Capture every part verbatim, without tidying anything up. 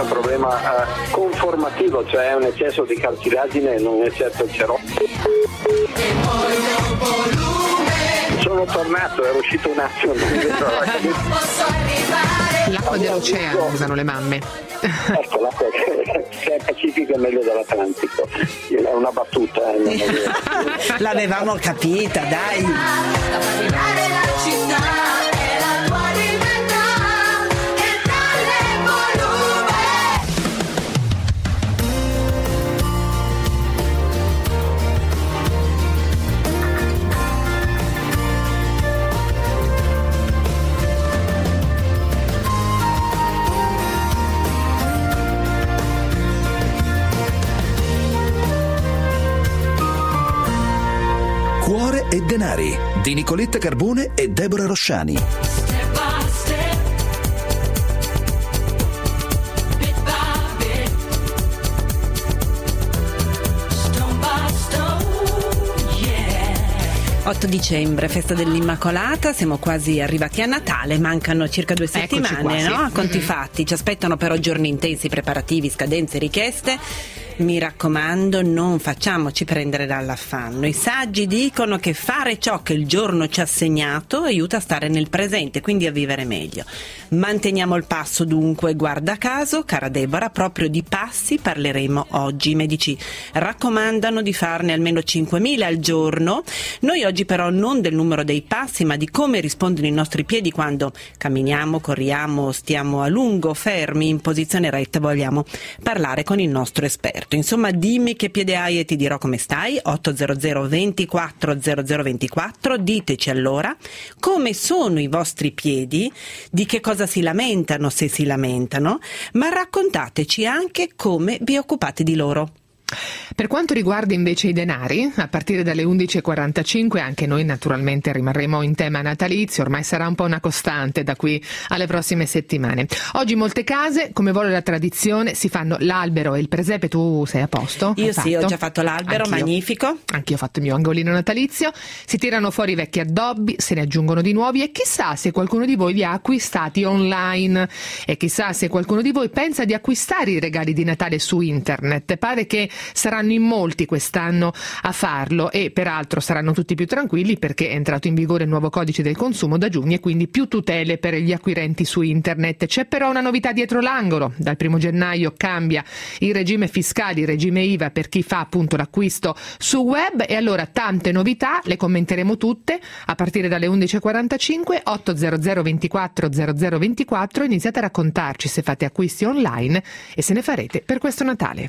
un problema eh, conformativo, cioè un eccesso di cartilagine, non è certo il cerotto. Sono tornato, ero uscito un attimo. L'acqua dell'oceano usano le mamme. Ecco, l'acqua che è Pacifico è meglio dell'Atlantico. È una battuta. Eh, L'avevamo capita, dai. Cuore e denari di Nicoletta Carbone e Deborah Rosciani. otto dicembre, festa dell'Immacolata, siamo quasi arrivati a Natale, mancano circa due settimane, qua, sì. no? A conti Mm-hmm. fatti, ci aspettano però giorni intensi, preparativi, scadenze, richieste. Mi raccomando, non facciamoci prendere dall'affanno. I saggi dicono che fare ciò che il giorno ci ha assegnato aiuta a stare nel presente, quindi a vivere meglio. Manteniamo il passo dunque, guarda caso, cara Deborah, proprio di passi parleremo oggi. I medici raccomandano di farne almeno cinquemila al giorno. Noi oggi però non del numero dei passi, ma di come rispondono i nostri piedi quando camminiamo, corriamo, stiamo a lungo fermi in posizione retta. Vogliamo parlare con il nostro esperto. Insomma, dimmi che piede hai e ti dirò come stai. otto zero zero ventiquattro zero zero ventiquattro. Diteci allora come sono i vostri piedi, di che cosa si lamentano, se si lamentano, ma raccontateci anche come vi occupate di loro. Per quanto riguarda invece i denari, a partire dalle undici e quarantacinque anche noi naturalmente rimarremo in tema natalizio, ormai sarà un po' una costante da qui alle prossime settimane. Oggi in molte case, come vuole la tradizione, si fanno l'albero e il presepe. Tu sei a posto? Io Hai sì, fatto? ho già fatto l'albero, Anch'io. magnifico. Anch'io ho fatto il mio angolino natalizio, si tirano fuori i vecchi addobbi, se ne aggiungono di nuovi e chissà se qualcuno di voi li ha acquistati online e chissà se qualcuno di voi pensa di acquistare i regali di Natale su internet. Pare che saranno in molti quest'anno a farlo e peraltro saranno tutti più tranquilli perché è entrato in vigore il nuovo codice del consumo da giugno e quindi più tutele per gli acquirenti su internet. C'è però una novità dietro l'angolo: dal primo gennaio cambia il regime fiscale, il regime I V A per chi fa appunto l'acquisto su web e allora tante novità, le commenteremo tutte a partire dalle undici e quarantacinque. Otto zero zero ventiquattro zero zero ventiquattro. Iniziate a raccontarci se fate acquisti online e se ne farete per questo Natale.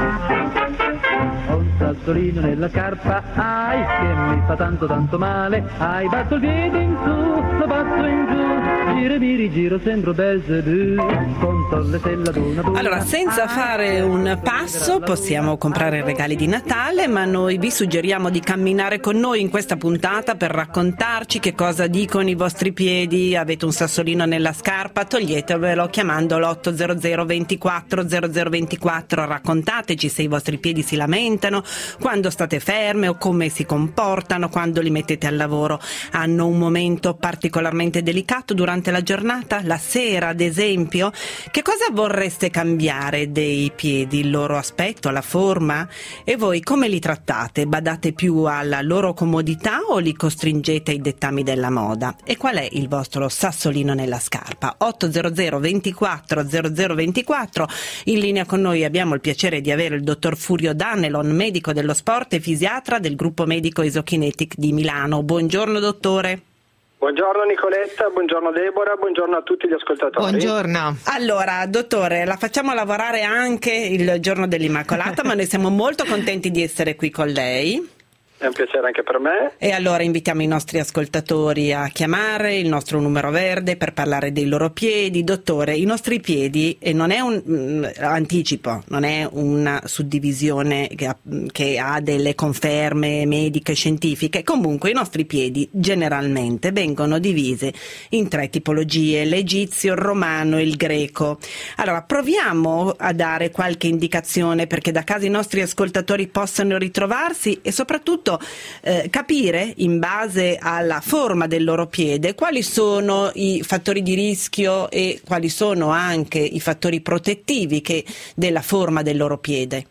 Ho un sassolino nella scarpa, ai, che mi fa tanto tanto male. Ai, batto il piede in su, lo batto in giù, giro e mi rigiro, sembro Belzebù. Conto le stelle ad una ad una. Allora, senza fare un passo possiamo comprare regali di Natale, ma noi vi suggeriamo di camminare con noi in questa puntata per raccontarci che cosa dicono i vostri piedi. Avete un sassolino nella scarpa? Toglietevelo chiamando l'otto zero zero ventiquattro zero zero ventiquattro. Raccontateci se i vostri piedi si lamentano, quando state ferme o come si comportano quando li mettete al lavoro. Hanno un momento particolarmente delicato durante la giornata, la sera ad esempio. Che cosa vorreste cambiare dei piedi? Il loro aspetto, la forma? E voi come li trattate? Badate più alla loro comodità o li costringete ai dettami della moda? E qual è il vostro sassolino nella scarpa? otto zero zero ventiquattro zero zero ventiquattro. In linea con noi abbiamo il piacere di avere il dottor Furio D'Annelon, medico dello sport e fisiatra del gruppo medico Isokinetic di Milano. Buongiorno dottore. Buongiorno Nicoletta, buongiorno Deborah, buongiorno a tutti gli ascoltatori. Buongiorno. Allora, dottore, la facciamo lavorare anche il giorno dell'Immacolata, ma noi siamo molto contenti di essere qui con lei. È un piacere anche per me. E allora invitiamo i nostri ascoltatori a chiamare il nostro numero verde per parlare dei loro piedi. Dottore, i nostri piedi, e non è un mh, anticipo, non è una suddivisione che ha, che ha delle conferme mediche scientifiche. Comunque i nostri piedi generalmente vengono divisi in tre tipologie: l'egizio, il romano e il greco. Allora proviamo a dare qualche indicazione perché da casa i nostri ascoltatori possano ritrovarsi e soprattutto soprattutto eh, capire, in base alla forma del loro piede, quali sono i fattori di rischio e quali sono anche i fattori protettivi che, della forma del loro piede.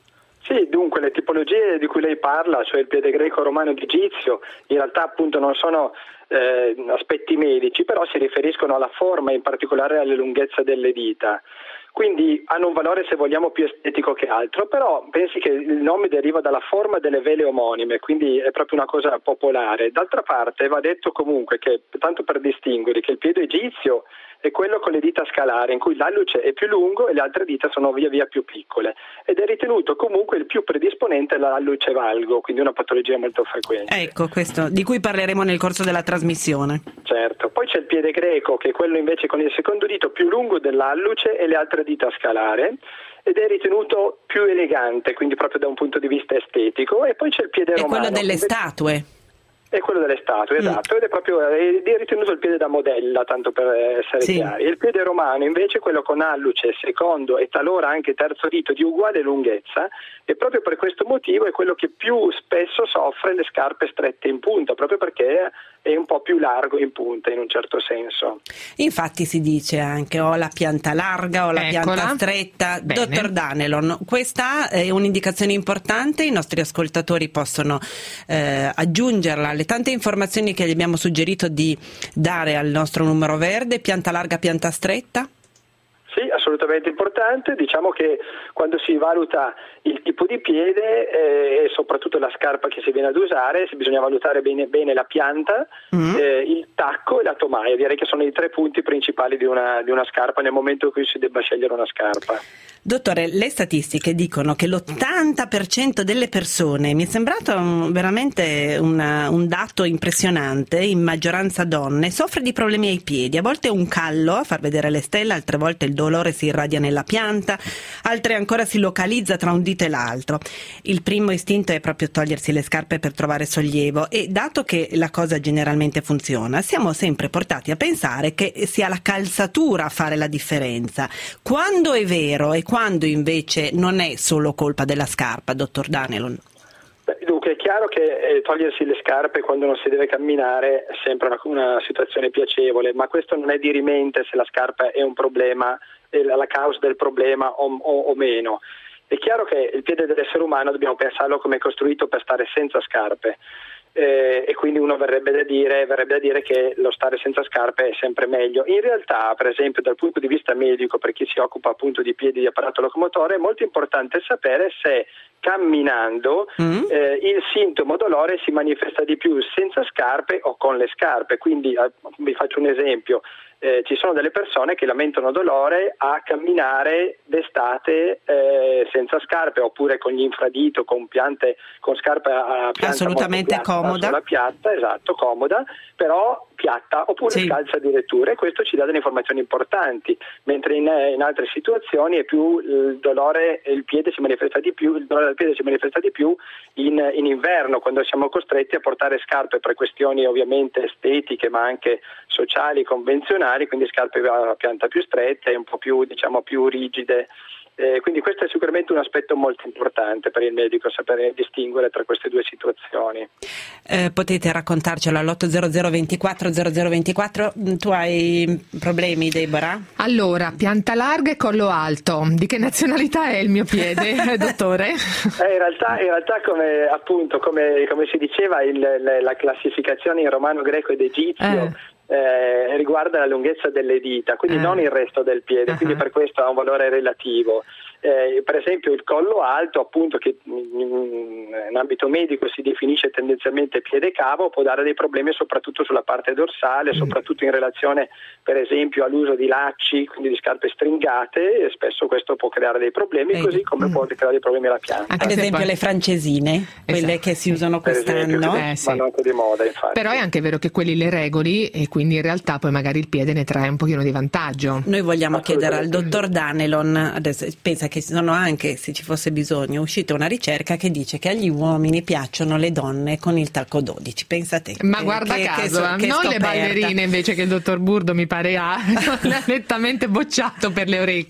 Sì, dunque le tipologie di cui lei parla, cioè il piede greco, romano ed egizio, in realtà appunto non sono eh, aspetti medici, però si riferiscono alla forma, in particolare alla lunghezza delle dita. Quindi hanno un valore, se vogliamo, più estetico che altro, però pensi che il nome deriva dalla forma delle vele omonime, quindi è proprio una cosa popolare. D'altra parte va detto comunque che, tanto per distinguere, che il piede egizio è quello con le dita scalari, in cui l'alluce è più lungo e le altre dita sono via via più piccole, ed è ritenuto comunque il più predisponente all'alluce valgo, quindi una patologia molto frequente. Ecco, questo di cui parleremo nel corso della trasmissione. Certo, poi c'è il piede greco, che è quello invece con il secondo dito più lungo dell'alluce e le altre dita scalare, ed è ritenuto più elegante, quindi proprio da un punto di vista estetico. E poi c'è il piede romano. È quello delle invece... statue. È quello delle statue, esatto, mm. ed è proprio è ritenuto il piede da modella, tanto per essere sì. chiari. Il piede romano invece è quello con alluce, secondo e talora anche terzo dito di uguale lunghezza, e proprio per questo motivo è quello che più spesso soffre le scarpe strette in punta, proprio perché è un po' più largo in punta in un certo senso. Infatti si dice anche o la pianta larga o la Eccola. pianta stretta. Bene. Dottor Danelon, questa è un'indicazione importante, i nostri ascoltatori possono eh, aggiungerla alle tante informazioni che gli abbiamo suggerito di dare al nostro numero verde. Pianta larga, pianta stretta? Sì, assolutamente importante. Diciamo che quando si valuta il tipo di piede eh, e soprattutto la scarpa che si viene ad usare, si bisogna valutare bene, bene la pianta, mm. eh, il tacco e la tomaia. Direi che sono i tre punti principali di una, di una scarpa nel momento in cui si debba scegliere una scarpa. Dottore, le statistiche dicono che l'ottanta per cento delle persone, mi è sembrato un, veramente una, un dato impressionante, in maggioranza donne, soffre di problemi ai piedi, a volte un callo a far vedere le stelle, altre volte il dolore si irradia nella pianta, altre ancora si localizza tra un dito e l'altro. Il primo istinto è proprio togliersi le scarpe per trovare sollievo, e dato che la cosa generalmente funziona, siamo sempre portati a pensare che sia la calzatura a fare la differenza. Quando è vero e quando invece non è solo colpa della scarpa, dottor Danelon? Beh, dunque è chiaro che eh, togliersi le scarpe quando non si deve camminare è sempre una, una situazione piacevole, ma questo non è dirimente se la scarpa è un problema, è la, la causa del problema o, o, o meno. È chiaro che il piede dell'essere umano dobbiamo pensarlo come è costruito per stare senza scarpe. Eh, e quindi uno verrebbe da dire verrebbe da dire che lo stare senza scarpe è sempre meglio. In realtà, per esempio, dal punto di vista medico, per chi si occupa appunto di piedi, di apparato locomotore, è molto importante sapere se camminando mm. eh, il sintomo dolore si manifesta di più senza scarpe o con le scarpe. Quindi eh, vi faccio un esempio. Eh, ci sono delle persone che lamentano dolore a camminare d'estate eh, senza scarpe, oppure con gli infradito, con piante, con scarpe a pianta assolutamente piatta, comoda, sulla piatta, esatto, comoda, però piatta, oppure sì. scalza addirittura, e questo ci dà delle informazioni importanti, mentre in, in altre situazioni è più il dolore, il piede si manifesta di più, il dolore del piede si manifesta di più in, in inverno, quando siamo costretti a portare scarpe per questioni ovviamente estetiche, ma anche sociali, convenzionali, quindi scarpe a pianta più strette, un po' più, diciamo, più rigide. Eh, quindi questo è sicuramente un aspetto molto importante per il medico, sapere distinguere tra queste due situazioni. Eh, potete raccontarcelo all'otto zero zero ventiquattro zero zero ventiquattro. Tu hai problemi, Deborah? Allora, pianta larga e collo alto. Di che nazionalità è il mio piede, dottore? Eh, in realtà, in realtà come appunto come, come si diceva, il, la classificazione in romano, greco ed egizio eh. Eh, riguarda la lunghezza delle dita, quindi eh. non il resto del piede, uh-huh. quindi per questo ha un valore relativo. Eh, per esempio il collo alto, appunto, che in, in ambito medico si definisce tendenzialmente piede cavo, può dare dei problemi soprattutto sulla parte dorsale, mm. soprattutto in relazione per esempio all'uso di lacci, quindi di scarpe stringate, e spesso questo può creare dei problemi, eh. così come mm. può creare dei problemi alla pianta. Anche ad esempio poi le francesine, esatto. quelle che si usano quest'anno, esempio, eh, sì. vanno anche di moda, infatti. Però è anche vero che quelli le regoli, e quindi in realtà poi magari il piede ne trae un pochino di vantaggio. Noi vogliamo chiedere al dottor Danelon, adesso pensa che sono anche, se ci fosse bisogno, è uscita una ricerca che dice che agli uomini piacciono le donne con il tacco dodici, pensa te. Ma guarda che, caso, che, che non scoperta. Le ballerine invece che il dottor Burdo mi pare ha nettamente bocciato per le orecchie.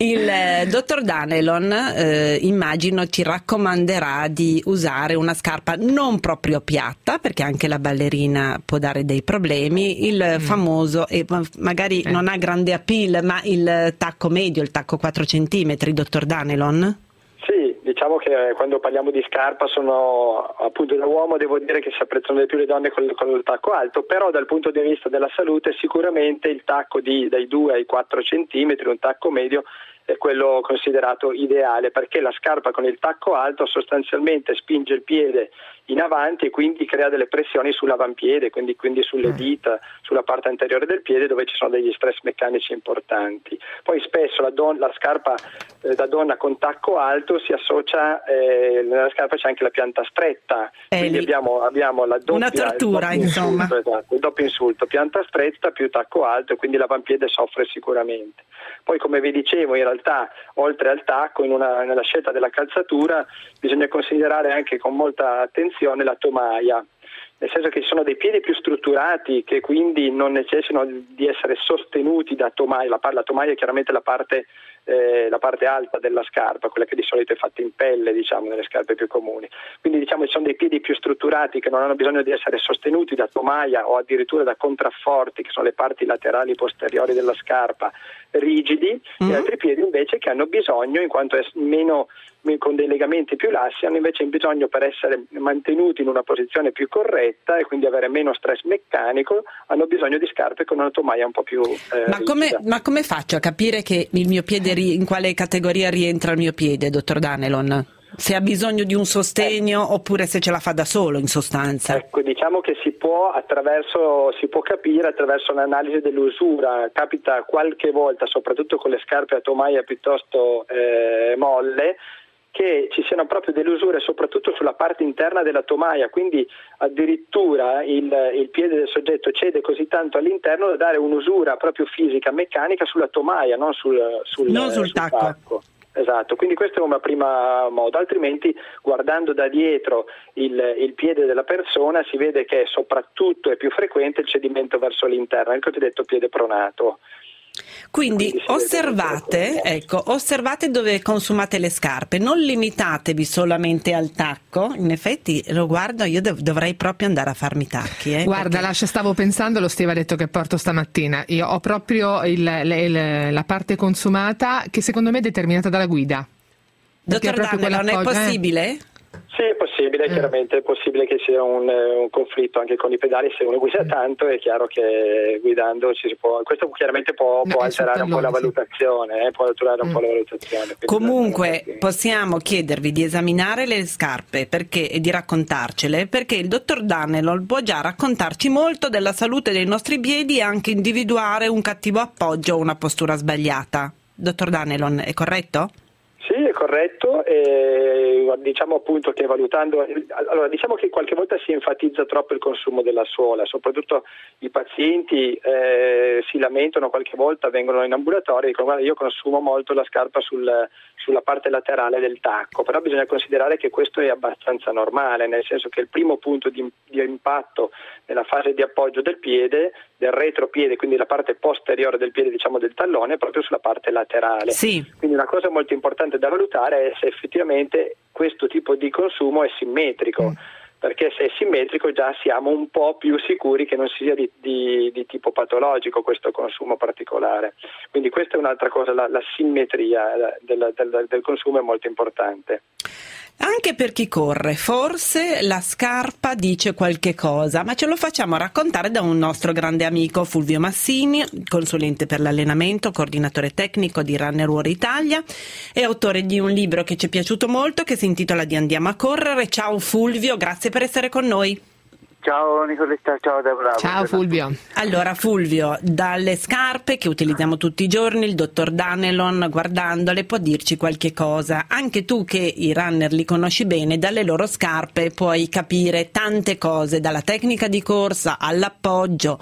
Il eh, dottor Danelon eh, immagino ci raccomanderà di usare una scarpa non proprio piatta, perché anche la ballerina può dare dei problemi, il mm. famoso, e magari eh. non ha grande appeal, ma il tacco medio, il tacco quattro centimetri, dottor Danelon? Sì, diciamo che quando parliamo di scarpa sono, appunto, da uomo devo dire che si apprezzano di più le donne con, con il tacco alto, però dal punto di vista della salute sicuramente il tacco di, dai due ai quattro centimetri, un tacco medio, è quello considerato ideale, perché la scarpa con il tacco alto sostanzialmente spinge il piede in avanti e quindi crea delle pressioni sull'avampiede, quindi, quindi sulle dita, sulla parte anteriore del piede, dove ci sono degli stress meccanici importanti. Poi spesso la, don- la scarpa eh, da donna con tacco alto si associa, eh, nella scarpa c'è anche la pianta stretta, eh, quindi abbiamo, abbiamo la doppia, una tortura, il insomma. Insulto, esatto, il doppio insulto, pianta stretta più tacco alto, e quindi l'avampiede soffre sicuramente. Poi, come vi dicevo, in realtà oltre al tacco, in una, nella scelta della calzatura bisogna considerare anche con molta attenzione la tomaia, nel senso che ci sono dei piedi più strutturati che quindi non necessitano di essere sostenuti da tomaia. La, la tomaia è chiaramente la parte, eh, la parte alta della scarpa, quella che di solito è fatta in pelle, diciamo, nelle scarpe più comuni. Quindi diciamo ci sono dei piedi più strutturati che non hanno bisogno di essere sostenuti da tomaia o addirittura da contrafforti, che sono le parti laterali posteriori della scarpa, rigidi, mm. e altri piedi invece che hanno bisogno, in quanto è meno con dei legamenti più lassi, hanno invece bisogno, per essere mantenuti in una posizione più corretta e quindi avere meno stress meccanico, hanno bisogno di scarpe con una tomaia un po' più eh, ma, come, rigida. ma come faccio a capire che il mio piede ri- in quale categoria rientra il mio piede, dottor Danelon? Se ha bisogno di un sostegno eh. oppure se ce la fa da solo, in sostanza? Ecco, diciamo che si può attraverso si può capire attraverso un'analisi dell'usura. Capita qualche volta, soprattutto con le scarpe a tomaia piuttosto eh, molle, che ci siano proprio delle usure soprattutto sulla parte interna della tomaia, quindi addirittura il, il piede del soggetto cede così tanto all'interno da dare un'usura proprio fisica, meccanica sulla tomaia, non sul, sul, non sul, sul tacco. tacco. Esatto, quindi questo è una prima modo, altrimenti guardando da dietro il, il piede della persona si vede che soprattutto è più frequente il cedimento verso l'interno, il cosiddetto piede pronato. Quindi, Quindi osservate, ecco, osservate dove consumate le scarpe, non limitatevi solamente al tacco. In effetti lo guardo, io dov- dovrei proprio andare a farmi tacchi. Eh, Guarda, perché... Lascia, stavo pensando, lo Steve ha detto che porto stamattina. Io ho proprio il, il, la parte consumata che secondo me è determinata dalla guida. Dottor Danelon, è possibile? Eh? Sì, è possibile, chiaramente è possibile che sia un, un conflitto anche con i pedali. Se uno guida tanto è chiaro che guidando ci si può, questo chiaramente può, no, può alterare un po' la valutazione, eh, può alterare un mm. po' la valutazione. Comunque possiamo chiedervi di esaminare le scarpe perché, e di raccontarcele, perché il dottor Danelon può già raccontarci molto della salute dei nostri piedi e anche individuare un cattivo appoggio o una postura sbagliata. Dottor Danelon, è corretto? Sì, è corretto, e diciamo appunto che valutando, allora diciamo che qualche volta si enfatizza troppo il consumo della suola, soprattutto i pazienti eh, si lamentano, qualche volta vengono in ambulatorio e dicono guarda io consumo molto la scarpa sul, sulla parte laterale del tacco, però bisogna considerare che questo è abbastanza normale, nel senso che il primo punto di, di impatto nella fase di appoggio del piede, del retropiede, quindi la parte posteriore del piede, diciamo del tallone, è proprio sulla parte laterale. Sì. Quindi una cosa molto importante da valutare è se effettivamente questo tipo di consumo è simmetrico, mm. perché se è simmetrico già siamo un po' più sicuri che non sia di, di, di tipo patologico questo consumo particolare. Quindi questa è un'altra cosa, la, la simmetria del, del, del consumo è molto importante. Anche per chi corre, forse la scarpa dice qualche cosa, ma ce lo facciamo raccontare da un nostro grande amico, Fulvio Massini, consulente per l'allenamento, coordinatore tecnico di Runner World Italia e autore di un libro che ci è piaciuto molto che si intitola Di andiamo a correre. Ciao Fulvio, grazie per essere con noi. Ciao Nicoletta, ciao Deborah. Ciao Fulvio. Allora Fulvio, dalle scarpe che utilizziamo tutti i giorni, il dottor Danelon guardandole può dirci qualche cosa. Anche tu che i runner li conosci bene, dalle loro scarpe puoi capire tante cose, dalla tecnica di corsa all'appoggio.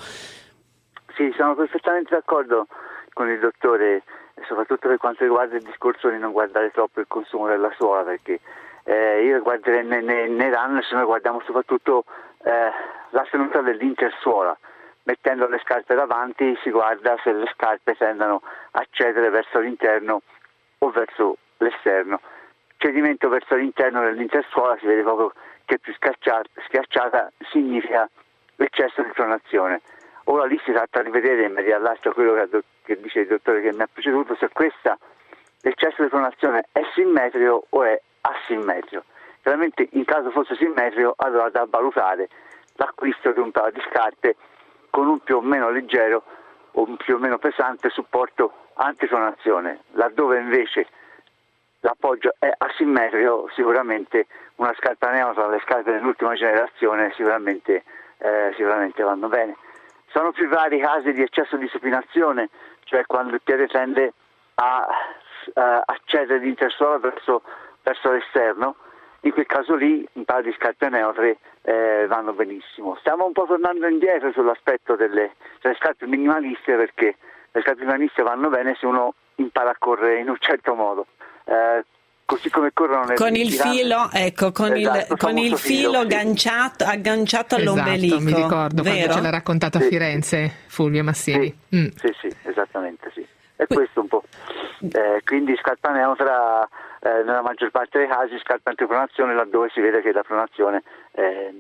Sì, sono perfettamente d'accordo con il dottore, soprattutto per quanto riguarda il discorso di non guardare troppo il consumo della suola, perché eh, io guarderei nei, nei, nei runner, se noi guardiamo soprattutto Eh, la tenuta dell'intersuola, mettendo le scarpe davanti si guarda se le scarpe tendono a cedere verso l'interno o verso l'esterno. Cedimento verso l'interno dell'intersuola si vede proprio che più schiacciata, schiacciata significa eccesso di pronazione. Ora lì si tratta di vedere, in maniera all'altro quello che, che dice il dottore che mi ha preceduto, se questa l'eccesso di pronazione è simmetrico o è asimmetrico. Chiaramente in caso fosse simmetrico, allora da valutare l'acquisto di un paio di scarpe con un più o meno leggero o un più o meno pesante supporto antipronazione. Laddove invece l'appoggio è asimmetrico, sicuramente una scarpa neutra, le scarpe dell'ultima generazione sicuramente, eh, sicuramente vanno bene. Sono più vari i casi di eccesso di supinazione, cioè quando il piede tende a uh, accedere l'intersuola verso, verso l'esterno. In quel caso lì un paio di scarpe neutre eh, vanno benissimo. Stiamo un po' tornando indietro sull'aspetto delle, delle scarpe minimaliste, perché le scarpe minimaliste vanno bene se uno impara a correre in un certo modo. Eh, così come corrono nel con il filo, ecco, con esatto, il, con il filo, filo agganciato, agganciato esatto, all'ombelico. Mi ricordo, vero? quando ce l'ha raccontato sì. a Firenze Fulvio Massini. Sì, mm. sì, sì, esattamente sì. E questo un po'. Eh, quindi scarpa neutra eh, nella maggior parte dei casi, scarpa antipronazione laddove si vede che la pronazione eh,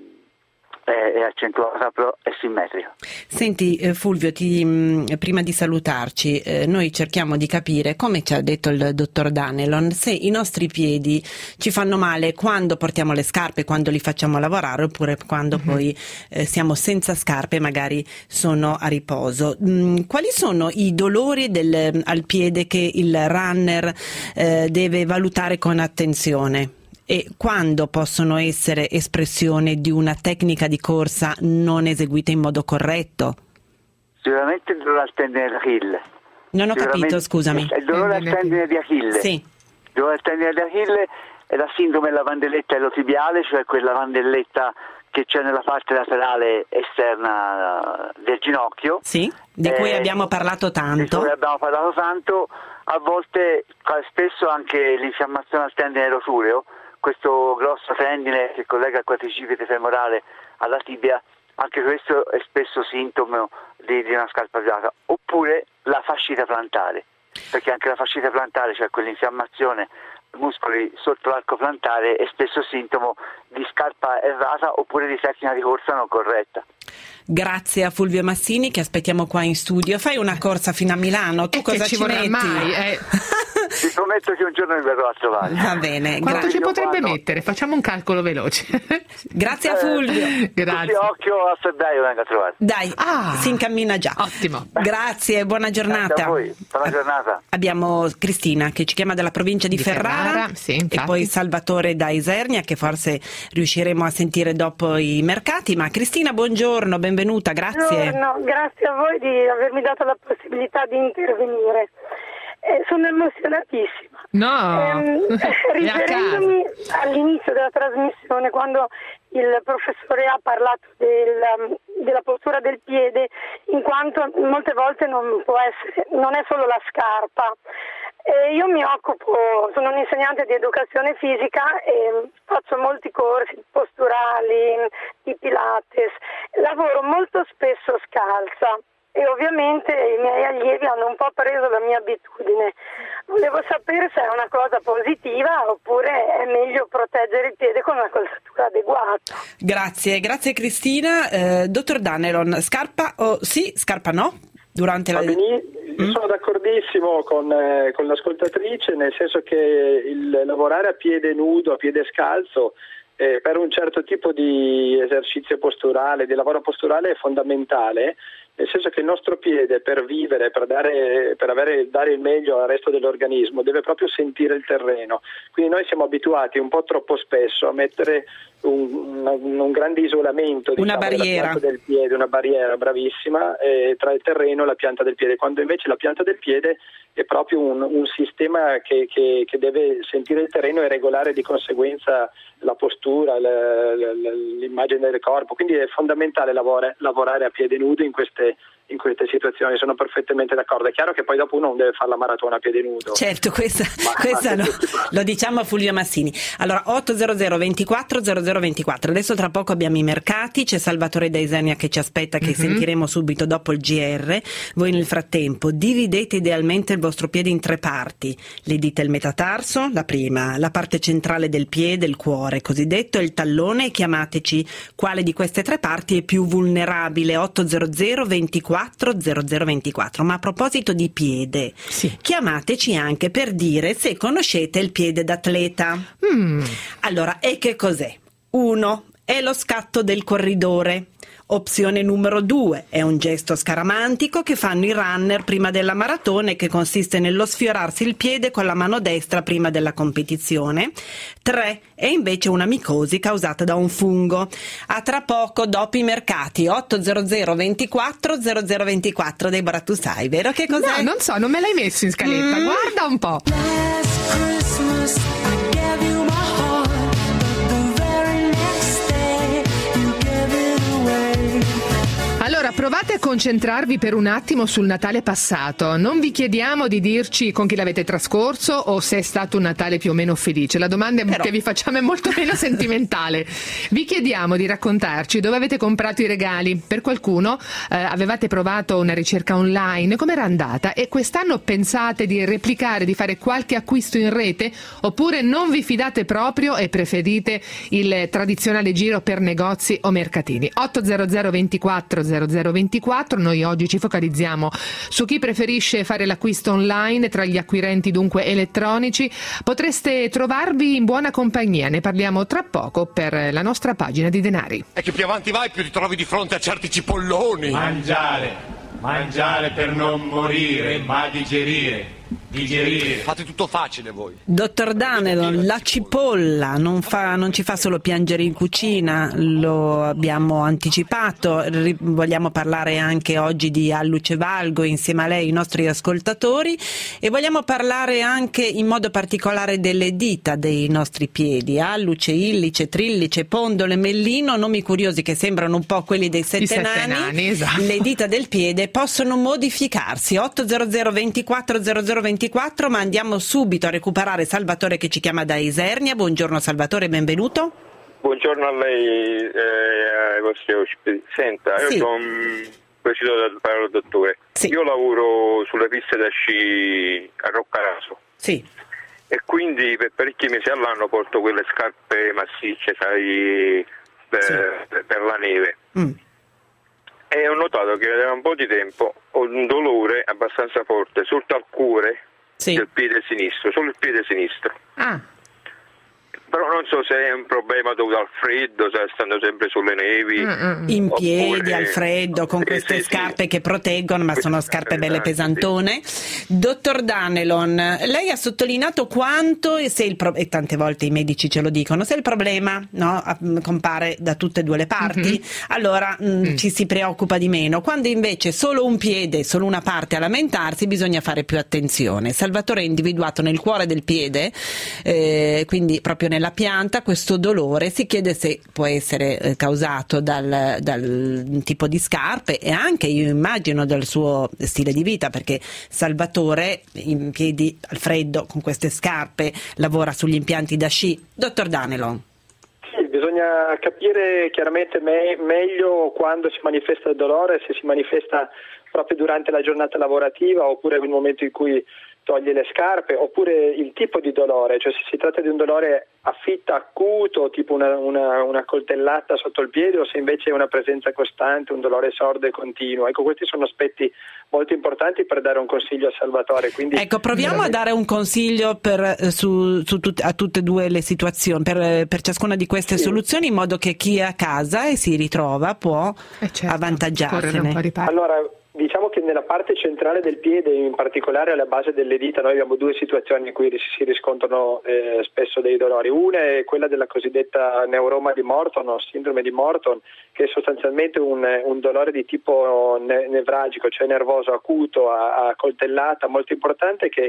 è, è accentuata, però è simmetrica. Senti eh, Fulvio, ti, mh, prima di salutarci, eh, noi cerchiamo di capire, come ci ha detto il dottor Danelon, se i nostri piedi ci fanno male quando portiamo le scarpe, quando li facciamo lavorare, oppure quando mm-hmm. poi eh, siamo senza scarpe, magari sono a riposo. Mm, quali sono i dolori del, al piede che il runner eh, deve valutare con attenzione? E quando possono essere espressione di una tecnica di corsa non eseguita in modo corretto? Sicuramente il dolore al tendine d'Achille. Non ho capito, scusami. Il dolore al tendine di Achille. Sì. Il dolore al tendine di Achille è la sindrome della vandelletta elotibiale, cioè quella vandelletta che c'è nella parte laterale esterna del ginocchio. Sì, di cui eh, abbiamo parlato tanto. Di cui abbiamo parlato tanto. A volte, spesso anche l'infiammazione al tendine rotureo, questo grosso tendine che collega il quadricipite femorale alla tibia, anche questo è spesso sintomo di, di una scarpa piata. Oppure la fascite plantare, perché anche la fascite plantare, cioè quell'infiammazione muscoli sotto l'arco plantare, è spesso sintomo di scarpa errata oppure di tecnica di corsa non corretta. Grazie a Fulvio Massini, che aspettiamo qua in studio. Fai una corsa fino a Milano, tu e cosa ci ci vorrà metti? Mai, eh. Ti prometto che un giorno mi verrò a trovare. Va bene, quanto grazie. ci potrebbe quando... mettere? Facciamo un calcolo veloce. Grazie a Fulvio. Eh, grazie. Occhio a febbraio vengo a trovare. Dai, ah, si incammina già. Ottimo. Grazie, buona giornata. Grazie a voi. Buona giornata. Abbiamo Cristina che ci chiama dalla provincia di, di Ferrara, Ferrara sì, e poi Salvatore da Isernia, che forse riusciremo a sentire dopo i mercati. Ma Cristina, buongiorno, benvenuta, grazie. Buongiorno, grazie a voi di avermi dato la possibilità di intervenire. Eh, sono emozionatissima. No, ehm, riferendomi all'inizio della trasmissione, quando il professore ha parlato del, della postura del piede, in quanto molte volte non può essere, non è solo la scarpa. Eh, io mi occupo, sono un insegnante di educazione fisica e faccio molti corsi posturali, di Pilates, lavoro molto spesso scalza. E ovviamente i miei allievi hanno un po' preso la mia abitudine. Volevo sapere se è una cosa positiva oppure è meglio proteggere il piede con una calzatura adeguata. Grazie, grazie Cristina. Eh, dottor Danelon, scarpa o sì, scarpa no? Durante la... Mm? Sono d'accordissimo con, eh, con l'ascoltatrice, nel senso che il lavorare a piede nudo, a piede scalzo, eh, per un certo tipo di esercizio posturale, di lavoro posturale è fondamentale, nel senso che il nostro piede, per vivere, per dare, per avere, dare il meglio al resto dell'organismo, deve proprio sentire il terreno. Quindi noi siamo abituati un po' troppo spesso a mettere un, un, un grande isolamento, una diciamo, barriera della pianta del piede, una barriera bravissima eh, tra il terreno e la pianta del piede, quando invece la pianta del piede è proprio un, un sistema che, che, che deve sentire il terreno e regolare di conseguenza la postura, la, la, l'immagine del corpo. Quindi è fondamentale lavorare, lavorare a piede nudo in queste in queste situazioni, sono perfettamente d'accordo. È chiaro che poi dopo uno non deve fare la maratona a piede nudo. Certo, questa, ma, questa ma lo, lo diciamo a Fulvio Massini. Allora, otto zero zero ventiquattro zero zero ventiquattro. Adesso tra poco abbiamo i mercati, c'è Salvatore da Isernia che ci aspetta, che mm-hmm. sentiremo subito dopo il G R. Voi nel frattempo dividete idealmente il vostro piede in tre parti. Le dita e il metatarso, la prima, la parte centrale del piede, il cuore cosiddetto, e il tallone, e chiamateci quale di queste tre parti è più vulnerabile. Otto zero zero ventiquattro zero zero ventiquattro. Ma a proposito di piede, sì. chiamateci anche per dire se conoscete il piede d'atleta. Mm. Allora, e che cos'è? Uno è lo scatto del corridore. Opzione numero due è un gesto scaramantico che fanno i runner prima della maratona e che consiste nello sfiorarsi il piede con la mano destra prima della competizione. Tre è invece una micosi causata da un fungo. A tra poco dopo i mercati. Otto zero zero ventiquattro zero zero ventiquattro. Deborah, tu sai, vero che cos'è? No, non so, non me l'hai messo in scaletta. Mm. Guarda un po'. Allora, provate a concentrarvi per un attimo sul Natale passato. Non vi chiediamo di dirci con chi l'avete trascorso o se è stato un Natale più o meno felice. La domanda Però... che vi facciamo è molto meno sentimentale. Vi chiediamo di raccontarci dove avete comprato i regali. Per qualcuno eh, avevate provato una ricerca online, com'era andata? E quest'anno pensate di replicare, di fare qualche acquisto in rete? Oppure non vi fidate proprio e preferite il tradizionale giro per negozi o mercatini? otto zero zero ventiquattro zero zero ventiquattro. Noi oggi ci focalizziamo su chi preferisce fare l'acquisto online tra gli acquirenti dunque elettronici. Potreste trovarvi in buona compagnia, ne parliamo tra poco per la nostra pagina di Denari. E che più avanti vai più ti trovi di fronte a certi cipolloni. Mangiare, mangiare per non morire, ma digerire. Digerire. Fate tutto facile voi. Dottor Danelon, la cipolla non, fa, non ci fa solo piangere in cucina, lo abbiamo anticipato, ri, vogliamo parlare anche oggi di Alluce Valgo insieme a lei, i nostri ascoltatori, e vogliamo parlare anche in modo particolare delle dita dei nostri piedi, alluce, illice, trillice, pondole, mellino, nomi curiosi che sembrano un po' quelli dei sette, sette nani, nani esatto. Le dita del piede possono modificarsi. Otto zero zero ventiquattro zero zero ventiquattro, ma andiamo subito a recuperare Salvatore che ci chiama da Isernia. Buongiorno Salvatore, benvenuto. Buongiorno a lei e eh, ai vostri ospiti. Senta, sì. Io sono un preciso da fare al dottore. Sì. Io lavoro sulle piste da sci a Roccaraso. Sì. E quindi per parecchi mesi all'anno porto quelle scarpe massicce, sai, per, sì. per la neve. Mm. E ho notato che da un po' di tempo ho un dolore abbastanza forte sul talcure sì. del piede sinistro, solo il piede sinistro. Ah. Però non so se è un problema dovuto al freddo, se stando sempre sulle nevi. Mm-mm. In oppure... piedi, al freddo, con sì, queste sì, scarpe sì. che proteggono, ma sono scarpe belle esatto, pesantone. Sì. Dottor Danelon, lei ha sottolineato quanto, e, se il pro... e tante volte i medici ce lo dicono, se il problema no, compare da tutte e due le parti, mm-hmm. allora mh, mm. ci si preoccupa di meno. Quando invece solo un piede, solo una parte a lamentarsi, bisogna fare più attenzione. Salvatore ha individuato nel cuore del piede, eh, quindi proprio nel la pianta, questo dolore. Si chiede se può essere eh, causato dal, dal tipo di scarpe e anche, io immagino, dal suo stile di vita, perché Salvatore in piedi al freddo con queste scarpe lavora sugli impianti da sci. Dottor Danelon. Sì, bisogna capire chiaramente me- meglio quando si manifesta il dolore, se si manifesta proprio durante la giornata lavorativa oppure nel momento in cui toglie le scarpe, oppure il tipo di dolore, cioè se si tratta di un dolore a fitta acuto, tipo una, una, una coltellata sotto il piede, o se invece è una presenza costante, un dolore sordo e continuo. Ecco, questi sono aspetti molto importanti per dare un consiglio a Salvatore. Quindi, ecco, proviamo veramente... a dare un consiglio per, su, su tut, a tutte e due le situazioni, per, per ciascuna di queste sì. soluzioni, in modo che chi è a casa e si ritrova può eh certo, avvantaggiarsene. Allora, diciamo che nella parte centrale del piede, in particolare alla base delle dita, noi abbiamo due situazioni in cui si riscontrano eh, spesso dei dolori. Una è quella della cosiddetta neuroma di Morton o sindrome di Morton, che è sostanzialmente un, un dolore di tipo ne- nevragico, cioè nervoso acuto, a, a coltellata, molto importante, che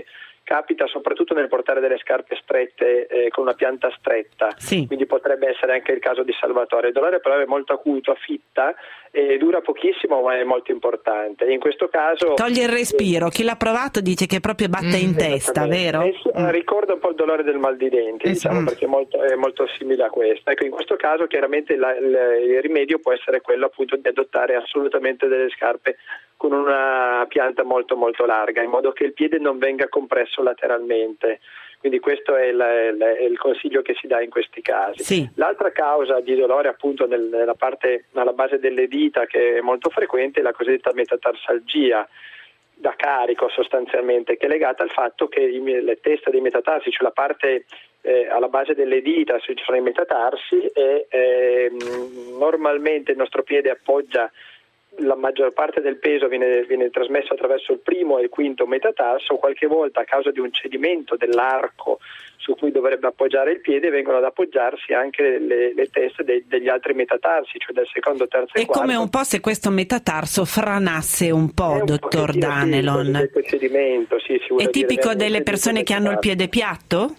capita soprattutto nel portare delle scarpe strette eh, con una pianta stretta, sì. Quindi potrebbe essere anche il caso di Salvatore. Il dolore però è molto acuto, affitta e dura pochissimo, ma è molto importante. In questo caso toglie il respiro, chi l'ha provato dice che proprio batte mm, in testa, vero? Eh sì, mm. Ricorda un po' il dolore del mal di denti, eh, diciamo, mm. perché è molto, è molto simile a questo. Ecco, in questo caso chiaramente la, il, il rimedio può essere quello appunto di adottare assolutamente delle scarpe con una pianta molto molto larga, in modo che il piede non venga compresso lateralmente. Quindi questo è il, il, è il consiglio che si dà in questi casi. Sì. L'altra causa di dolore appunto nel, nella parte, alla base delle dita, che è molto frequente, è la cosiddetta metatarsalgia da carico sostanzialmente, che è legata al fatto che i, le teste dei metatarsi, cioè la parte eh, alla base delle dita, ci sono i metatarsi e eh, normalmente il nostro piede appoggia, la maggior parte del peso viene, viene trasmesso attraverso il primo e il quinto metatarso. Qualche volta a causa di un cedimento dell'arco su cui dovrebbe appoggiare il piede vengono ad appoggiarsi anche le, le teste dei, degli altri metatarsi, cioè del secondo, terzo e È quarto. come un po' se questo metatarso franasse un po', un dottor Danelon. Sì, cedimento, sì, si è tipico delle persone che hanno il piede piatto?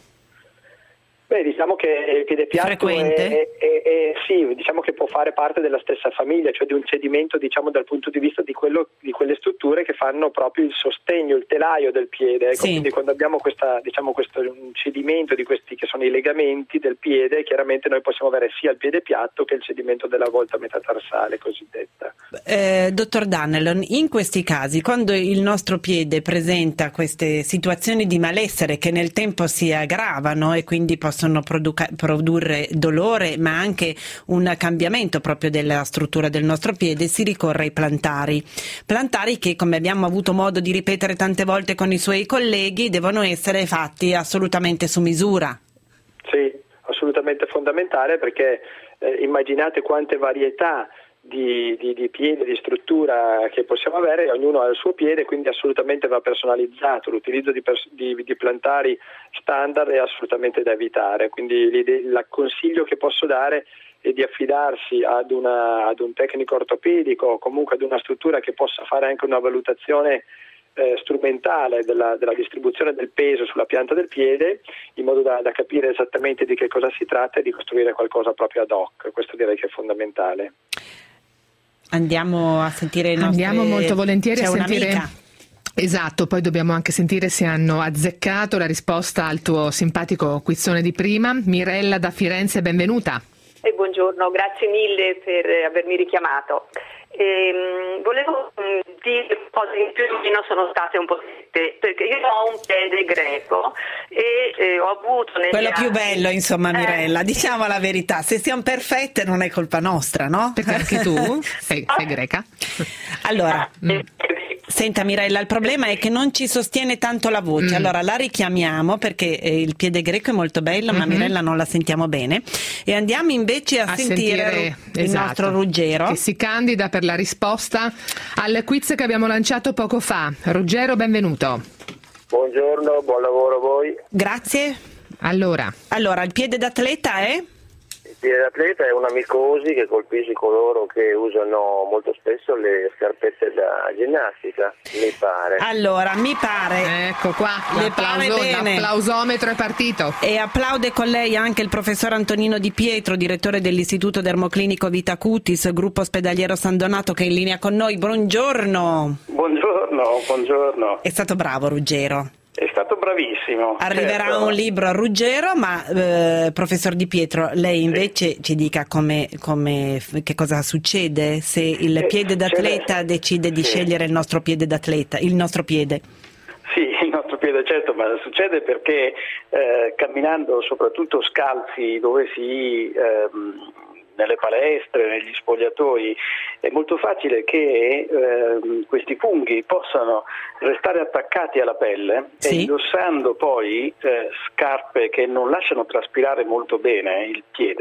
Beh, diciamo che il piede piatto frequente? È, è, è, sì, diciamo che può fare parte della stessa famiglia, cioè di un cedimento, diciamo, dal punto di vista di quello di quelle strutture che fanno proprio il sostegno, il telaio del piede. Ecco, sì. Quindi quando abbiamo questa, diciamo, questo cedimento di questi che sono i legamenti del piede, chiaramente noi possiamo avere sia il piede piatto che il cedimento della volta metatarsale cosiddetta. Eh, dottor Danelon, in questi casi, quando il nostro piede presenta queste situazioni di malessere che nel tempo si aggravano e quindi possono Produca, produrre dolore, ma anche un cambiamento proprio della struttura del nostro piede, si ricorre ai plantari. Plantari che, come abbiamo avuto modo di ripetere tante volte con i suoi colleghi, devono essere fatti assolutamente su misura. Sì, assolutamente fondamentale, perché eh, immaginate quante varietà Di, di, di piede, di struttura che possiamo avere, ognuno ha il suo piede, quindi assolutamente va personalizzato. L'utilizzo di, pers- di, di plantari standard è assolutamente da evitare, quindi il consiglio che posso dare è di affidarsi ad, una, ad un tecnico ortopedico o comunque ad una struttura che possa fare anche una valutazione Eh, strumentale della, della distribuzione del peso sulla pianta del piede, in modo da, da capire esattamente di che cosa si tratta e di costruire qualcosa proprio ad hoc. Questo direi che è fondamentale. Andiamo a sentire i nostri... Andiamo molto volentieri C'è a sentire... un'amica. Esatto, poi dobbiamo anche sentire se hanno azzeccato la risposta al tuo simpatico quizzone di prima. Mirella da Firenze, benvenuta. E buongiorno, grazie mille per avermi richiamato. Ehm, volevo mh, dire cose che più o meno sono state un po' dette, perché io ho un piede greco e eh, ho avuto negli quello anni... più bello, insomma, Mirella, eh, diciamo la verità, se siamo perfette non è colpa nostra, no? Perché anche tu sei, sei greca. Allora, mm. Senta Mirella, il problema è che non ci sostiene tanto la voce, mm. allora la richiamiamo perché eh, il piede greco è molto bello, ma mm-hmm. Mirella non la sentiamo bene, e andiamo invece a, a sentire, sentire il esatto, nostro Ruggero che si candida per la risposta al quiz che abbiamo lanciato poco fa. Ruggero, benvenuto. Buongiorno, buon lavoro a voi. Grazie. Allora, allora il piede d'atleta è? Il piede d'atleta è una micosi che colpisce coloro che usano molto spesso le scarpette da ginnastica, mi pare. Allora, mi pare. Ecco qua, le pare bene. L'applausometro è partito. E applaude con lei anche il professor Antonino Di Pietro, direttore dell'Istituto Dermoclinico Vita Cutis, gruppo ospedaliero San Donato, che è in linea con noi. Buongiorno. Buongiorno, buongiorno. È stato bravo Ruggero. È stato bravissimo. Arriverà certo. un libro a Ruggero, ma eh, professor Di Pietro, lei invece sì. ci dica come, come, che cosa succede se il eh, piede d'atleta succede. decide di sì. scegliere il nostro piede d'atleta, il nostro piede. Sì, il nostro piede, certo, ma succede perché eh, camminando soprattutto scalzi dove si... Ehm, nelle palestre, negli spogliatoi, è molto facile che eh, questi funghi possano restare attaccati alla pelle sì. e indossando poi eh, scarpe che non lasciano traspirare molto bene il piede,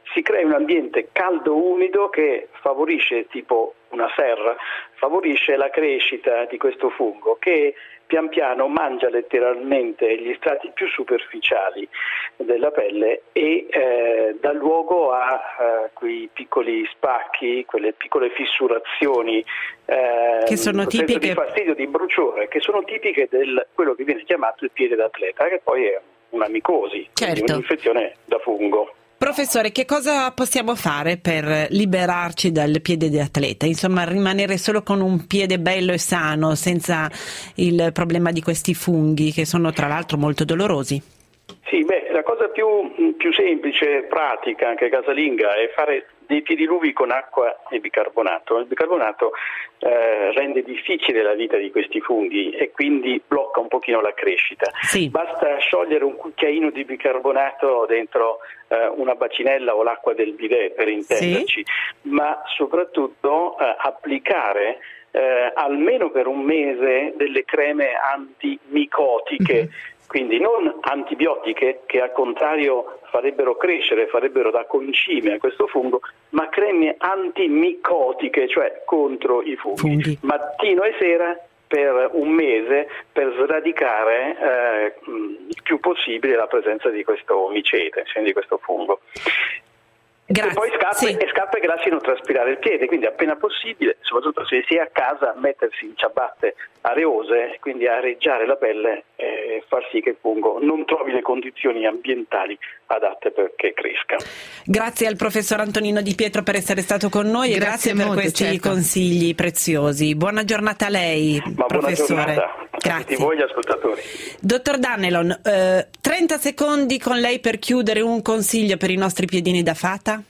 si crea un ambiente caldo-umido che favorisce, tipo una serra, favorisce la crescita di questo fungo che pian piano mangia letteralmente gli strati più superficiali della pelle e eh, dà luogo a eh, quei piccoli spacchi, quelle piccole fissurazioni eh, che sono tipiche di fastidio, di bruciore, che sono tipiche del quello che viene chiamato il piede d'atleta, che poi è una micosi, certo. quindi un'infezione da fungo. Professore, che cosa possiamo fare per liberarci dal piede di atleta? Insomma, rimanere solo con un piede bello e sano, senza il problema di questi funghi, che sono tra l'altro molto dolorosi. Sì, beh, la cosa più, più semplice, pratica, anche casalinga, è fare dei piedinuvi con acqua e bicarbonato. Il bicarbonato eh, rende difficile la vita di questi funghi e quindi blocca un pochino la crescita. Sì. Basta sciogliere un cucchiaino di bicarbonato dentro eh, una bacinella o l'acqua del bidet, per intenderci, sì. ma soprattutto eh, applicare eh, almeno per un mese delle creme antimicotiche. Mm-hmm. Quindi non antibiotiche, che al contrario farebbero crescere, farebbero da concime a questo fungo, ma creme antimicotiche, cioè contro i funghi, funghi. mattino e sera per un mese, per sradicare eh, il più possibile la presenza di questo micete, cioè di questo fungo. Grazie. E poi scarpe, sì. e scarpe che lasciano traspirare il piede, quindi appena possibile, soprattutto se si è a casa, mettersi in ciabatte areose, quindi areggiare la pelle e far sì che il fungo non trovi le condizioni ambientali adatte perché cresca. Grazie al professor Antonino Di Pietro per essere stato con noi. Grazie e grazie per molto, questi certo. consigli preziosi. Buona giornata a lei, Ma professore. Buona giornata grazie. a tutti voi gli ascoltatori. Dottor Dannelon, eh, trenta secondi con lei per chiudere, un consiglio per i nostri piedini da fata?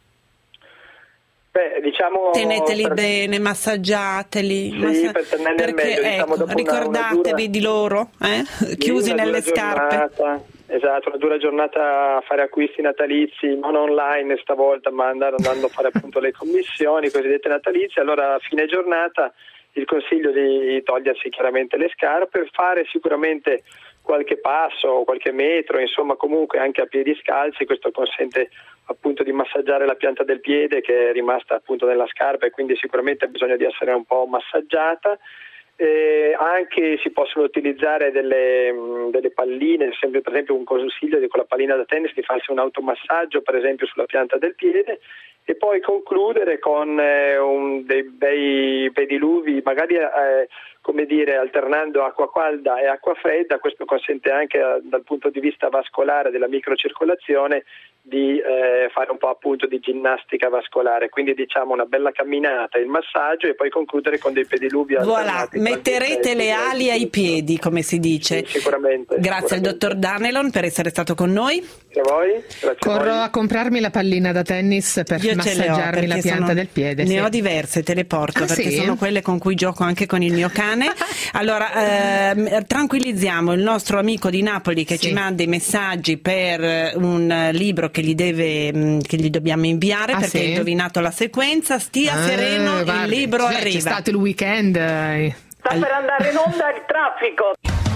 Beh, diciamo, teneteli per... bene, massaggiateli, sì, massa... per tenerli perché meglio, diciamo, ecco, dopo ricordatevi una, una dura... di loro, eh? chiusi sì, nelle scarpe. Giornata, esatto, una dura giornata a fare acquisti natalizi, non online stavolta, ma andare, andando a fare appunto le commissioni cosiddette natalizie. Allora a fine giornata il consiglio di togliersi chiaramente le scarpe, fare sicuramente qualche passo, qualche metro, insomma comunque anche a piedi scalzi. Questo consente appunto di massaggiare la pianta del piede che è rimasta appunto nella scarpa e quindi sicuramente ha bisogno di essere un po' massaggiata. Eh, anche si possono utilizzare delle, mh, delle palline, sempre, per esempio un consiglio di con la pallina da tennis di farsi un automassaggio per esempio sulla pianta del piede e poi concludere con eh, un, dei bei pediluvi, magari eh, come dire alternando acqua calda e acqua fredda. Questo consente anche eh, dal punto di vista vascolare della microcircolazione di eh, fare un po' appunto di ginnastica vascolare, quindi diciamo una bella camminata, il massaggio e poi concludere con dei pediluvi voilà, metterete le ali ai piedi, come si dice. Sì, sicuramente. Grazie sicuramente. al dottor Dannelon per essere stato con noi. Grazie a voi. Grazie Corro a, voi. a comprarmi la pallina da tennis per Io massaggiarmi la pianta sono, del piede. Ne sì. ho diverse, te le porto ah, perché sì? sono quelle con cui gioco anche con il mio cane. Allora, eh, tranquillizziamo il nostro amico di Napoli che sì. ci manda i messaggi per un libro che gli deve che gli dobbiamo inviare ah, perché sì? ha indovinato la sequenza. Stia ah, sereno, guarda, il libro cioè, arriva. C'è stato il weekend. Sta per andare in onda il traffico.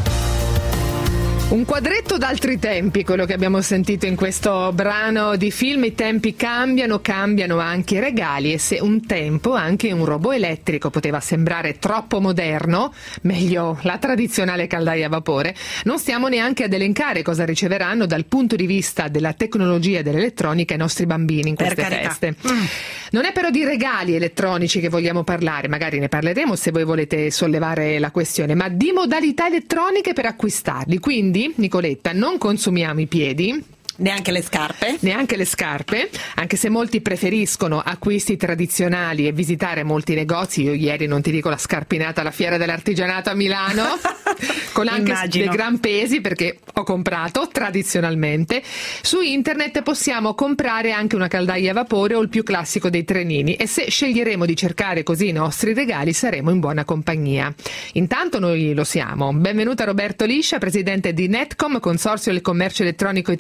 Un quadretto d'altri tempi, quello che abbiamo sentito in questo brano di film. I tempi cambiano, cambiano anche i regali, e se un tempo anche un robot elettrico poteva sembrare troppo moderno, meglio la tradizionale caldaia a vapore, non stiamo neanche ad elencare cosa riceveranno dal punto di vista della tecnologia e dell'elettronica i nostri bambini in queste feste. Mm. Non è però di regali elettronici che vogliamo parlare, magari ne parleremo se voi volete sollevare la questione, ma di modalità elettroniche per acquistarli. Quindi Nicoletta, non consumiamo i piedi, neanche le scarpe, neanche le scarpe, anche se molti preferiscono acquisti tradizionali e visitare molti negozi. Io ieri, non ti dico la scarpinata alla Fiera dell'Artigianato a Milano, con anche Immagino. dei gran pesi perché ho comprato tradizionalmente. Su internet possiamo comprare anche una caldaia a vapore o il più classico dei trenini, e se sceglieremo di cercare così i nostri regali saremo in buona compagnia. Intanto noi lo siamo. Benvenuta Roberto Liscia, presidente di Netcom, Consorzio del Commercio Elettronico Italiano.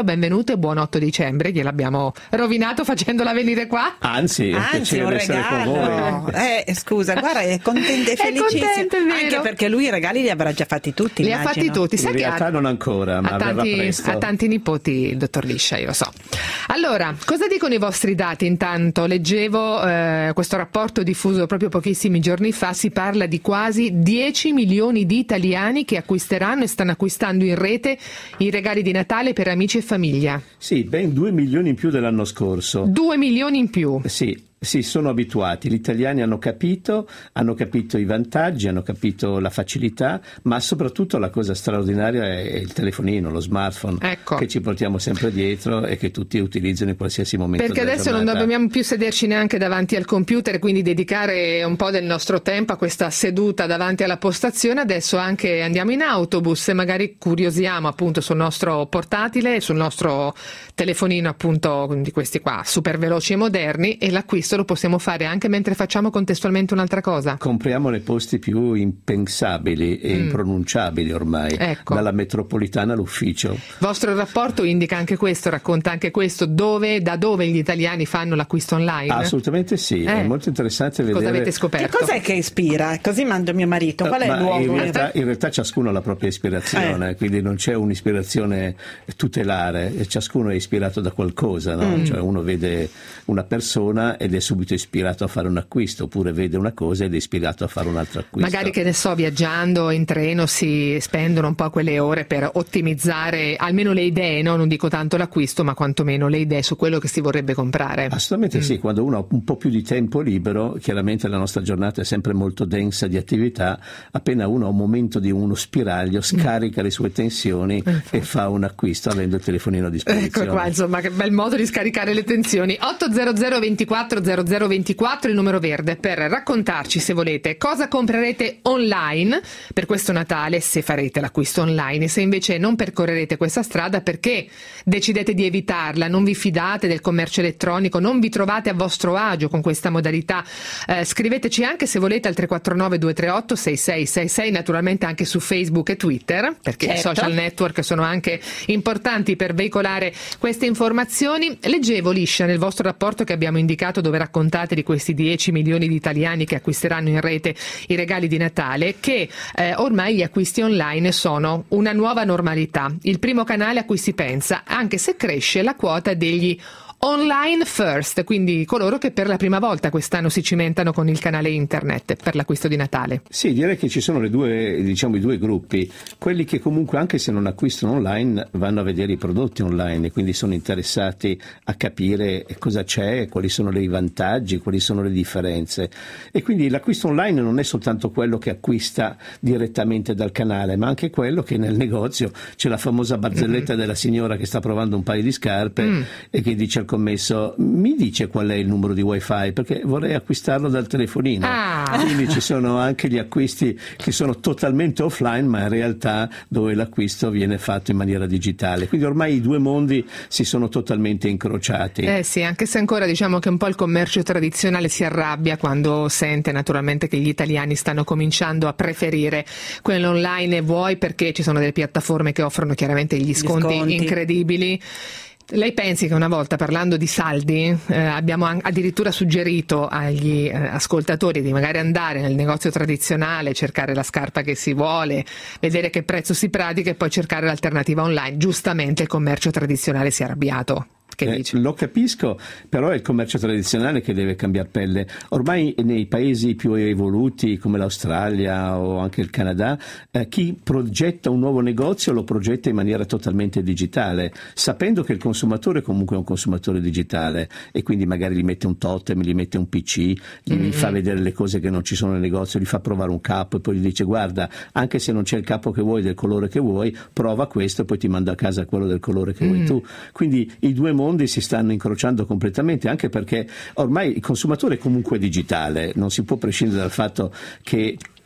benvenuto e buon otto dicembre, gliel'abbiamo rovinato facendola venire qua. Anzi, è un Anzi, piacere un essere con voi. regalo. Eh, scusa, guarda, è contento e È felicissimo. contento, è vero. Anche perché lui i regali li avrà già fatti tutti. Li ha immagino. fatti tutti, sai In che realtà ha, non ancora, ma ha verrà tanti, presto. ha tanti nipoti il dottor Liscia, io lo so. Allora, cosa dicono i vostri dati? Intanto leggevo eh, questo rapporto diffuso proprio pochissimi giorni fa, si parla di quasi dieci milioni di italiani che acquisteranno e stanno acquistando in rete i regali di Natale per amici e famiglia. Sì, ben due milioni in più dell'anno scorso. Due milioni in più. Sì. Sì, sono abituati, gli italiani hanno capito, hanno capito i vantaggi, hanno capito la facilità, ma soprattutto la cosa straordinaria è il telefonino, lo smartphone, ecco, che ci portiamo sempre dietro e che tutti utilizzano in qualsiasi momento perché della adesso giornata. non dobbiamo più sederci neanche davanti al computer, quindi dedicare un po' del nostro tempo a questa seduta davanti alla postazione. Adesso anche andiamo in autobus e magari curiosiamo appunto sul nostro portatile, sul nostro telefonino appunto di questi qua super veloci e moderni, e l'acquisto lo possiamo fare anche mentre facciamo contestualmente un'altra cosa. Compriamo nei posti più impensabili e Mm. impronunciabili ormai, Ecco. dalla metropolitana all'ufficio. Il vostro rapporto indica anche questo, racconta anche questo, dove, da dove gli italiani fanno l'acquisto online? Assolutamente sì, Eh. è molto interessante vedere. Cosa avete Che scoperto? cos'è che ispira? Così mando mio marito. Qual è Ma il luogo? in realtà, in realtà ciascuno ha la propria ispirazione, Eh. quindi non c'è un'ispirazione tutelare, e ciascuno è ispirato da qualcosa, no? Mm. Cioè uno vede una persona ed è subito ispirato a fare un acquisto, oppure vede una cosa ed è ispirato a fare un altro acquisto. Magari, che ne so, viaggiando in treno si spendono un po' quelle ore per ottimizzare almeno le idee, no? Non dico tanto l'acquisto, ma quantomeno le idee su quello che si vorrebbe comprare. Assolutamente Mm. sì, quando uno ha un po' più di tempo libero, chiaramente la nostra giornata è sempre molto densa di attività, appena uno ha un momento di uno spiraglio, scarica le sue tensioni e fa un acquisto avendo il telefonino a disposizione. Ecco qua, insomma, che bel modo di scaricare le tensioni. otto zero zero ventiquattro zero zero ventiquattro il numero verde per raccontarci, se volete, cosa comprerete online per questo Natale, se farete l'acquisto online, e se invece non percorrerete questa strada, perché decidete di evitarla, non vi fidate del commercio elettronico, non vi trovate a vostro agio con questa modalità. Eh, scriveteci anche, se volete, al tre quattro nove due tre otto sei sei sei sei, naturalmente anche su Facebook e Twitter, perché Certo. i social network sono anche importanti per veicolare queste informazioni. Leggevo, Liscia, nel vostro rapporto che abbiamo indicato, dove raccontate di questi dieci milioni di italiani che acquisteranno in rete i regali di Natale, che eh, ormai gli acquisti online sono una nuova normalità, il primo canale a cui si pensa, anche se cresce la quota degli online first, quindi coloro che per la prima volta quest'anno si cimentano con il canale internet per l'acquisto di Natale. Sì, direi che ci sono le due, diciamo, i due gruppi, quelli che comunque anche se non acquistano online vanno a vedere i prodotti online e quindi sono interessati a capire cosa c'è, quali sono i vantaggi, quali sono le differenze, e quindi l'acquisto online non è soltanto quello che acquista direttamente dal canale, ma anche quello che nel negozio c'è la famosa barzelletta mm-hmm. della signora che sta provando un paio di scarpe mm. e che dice al commesso: mi dice qual è il numero di wifi, perché vorrei acquistarlo dal telefonino. Ah. Quindi ci sono anche gli acquisti che sono totalmente offline, ma in realtà dove l'acquisto viene fatto in maniera digitale, quindi ormai i due mondi si sono totalmente incrociati. Eh sì, anche se ancora diciamo che un po' il commercio tradizionale si arrabbia quando sente naturalmente che gli italiani stanno cominciando a preferire quello online, vuoi perché ci sono delle piattaforme che offrono chiaramente gli sconti, sconti. incredibili. Lei pensi che una volta, parlando di saldi, eh, abbiamo an- addirittura suggerito agli eh, ascoltatori di magari andare nel negozio tradizionale, cercare la scarpa che si vuole, vedere che prezzo si pratica e poi cercare l'alternativa online. Giustamente il commercio tradizionale si è arrabbiato. Che Eh, dice? lo capisco, però è il commercio tradizionale che deve cambiare pelle. Ormai nei paesi più evoluti come l'Australia o anche il Canada, eh, chi progetta un nuovo negozio lo progetta in maniera totalmente digitale, sapendo che il consumatore comunque è un consumatore digitale e quindi magari gli mette un totem, gli mette un P C, gli mm-hmm. fa vedere le cose che non ci sono nel negozio, gli fa provare un capo e poi gli dice: guarda, anche se non c'è il capo che vuoi del colore che vuoi, prova questo e poi ti mando a casa quello del colore che mm. vuoi tu. Quindi i due mondi si stanno incrociando completamente, anche perché ormai il consumatore è comunque digitale, non si può prescindere dal fatto che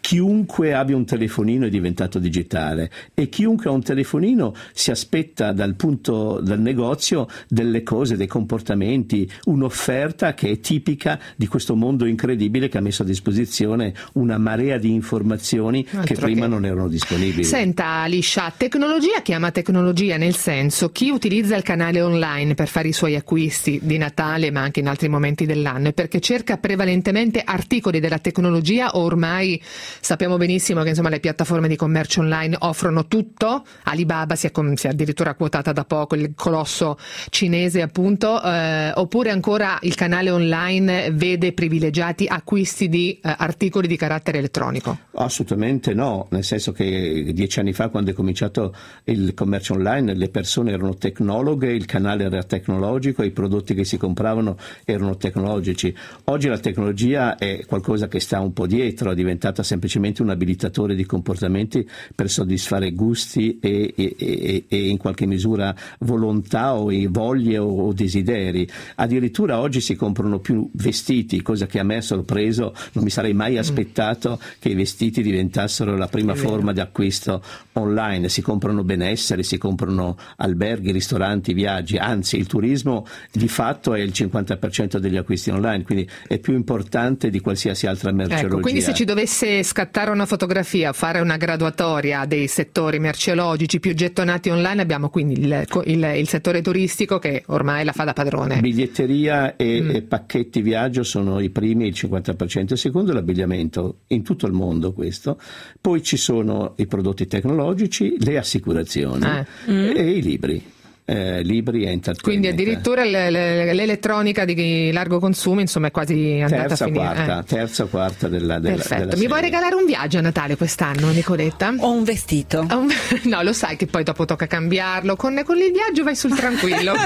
chiunque abbia un telefonino è diventato digitale e chiunque ha un telefonino si aspetta dal punto del negozio delle cose, dei comportamenti, un'offerta che è tipica di questo mondo incredibile che ha messo a disposizione una marea di informazioni Altro che prima che... non erano disponibili. Senta Alicia, tecnologia chiama tecnologia, nel senso, chi utilizza il canale online per fare i suoi acquisti di Natale ma anche in altri momenti dell'anno è perché cerca prevalentemente articoli della tecnologia, o ormai sappiamo benissimo che insomma le piattaforme di commercio online offrono tutto. Alibaba si è, si è addirittura quotata da poco, il colosso cinese appunto, eh, oppure ancora il canale online vede privilegiati acquisti di eh, articoli di carattere elettronico? Assolutamente no, nel senso che dieci anni fa, quando è cominciato il commercio online, le persone erano tecnologhe, il canale era tecnologico, i prodotti che si compravano erano tecnologici. Oggi la tecnologia è qualcosa che sta un po' dietro, è diventata semplicemente un abilitatore di comportamenti per soddisfare gusti e, e, e, e in qualche misura volontà o voglie o, o desideri. Addirittura oggi si comprano più vestiti, cosa che a me ha sorpreso, non mi sarei mai aspettato mm. che i vestiti diventassero la prima forma di acquisto online. Si comprano benessere, si comprano alberghi, ristoranti, viaggi, anzi il turismo di fatto è il cinquanta per cento degli acquisti online, quindi è più importante di qualsiasi altra merceologia. Ecco, quindi se ci dovesse scattare una fotografia, fare una graduatoria dei settori merceologici più gettonati online, abbiamo quindi il, il, il settore turistico che ormai la fa da padrone. Biglietteria e, mm. e pacchetti viaggio sono i primi, il cinquanta per cento, il secondo è l'abbigliamento, in tutto il mondo questo, poi ci sono i prodotti tecnologici, le assicurazioni eh. mm. e i libri. Eh, libri e entertainment. Quindi addirittura l- l- l'elettronica di largo consumo insomma è quasi andata terza, a finire quarta, eh. terza quarta della, della, Perfetto. della Mi serie. vuoi regalare un viaggio a Natale quest'anno, Nicoletta? O un vestito? Un... no, lo sai che poi dopo tocca cambiarlo, con, con il viaggio vai sul tranquillo.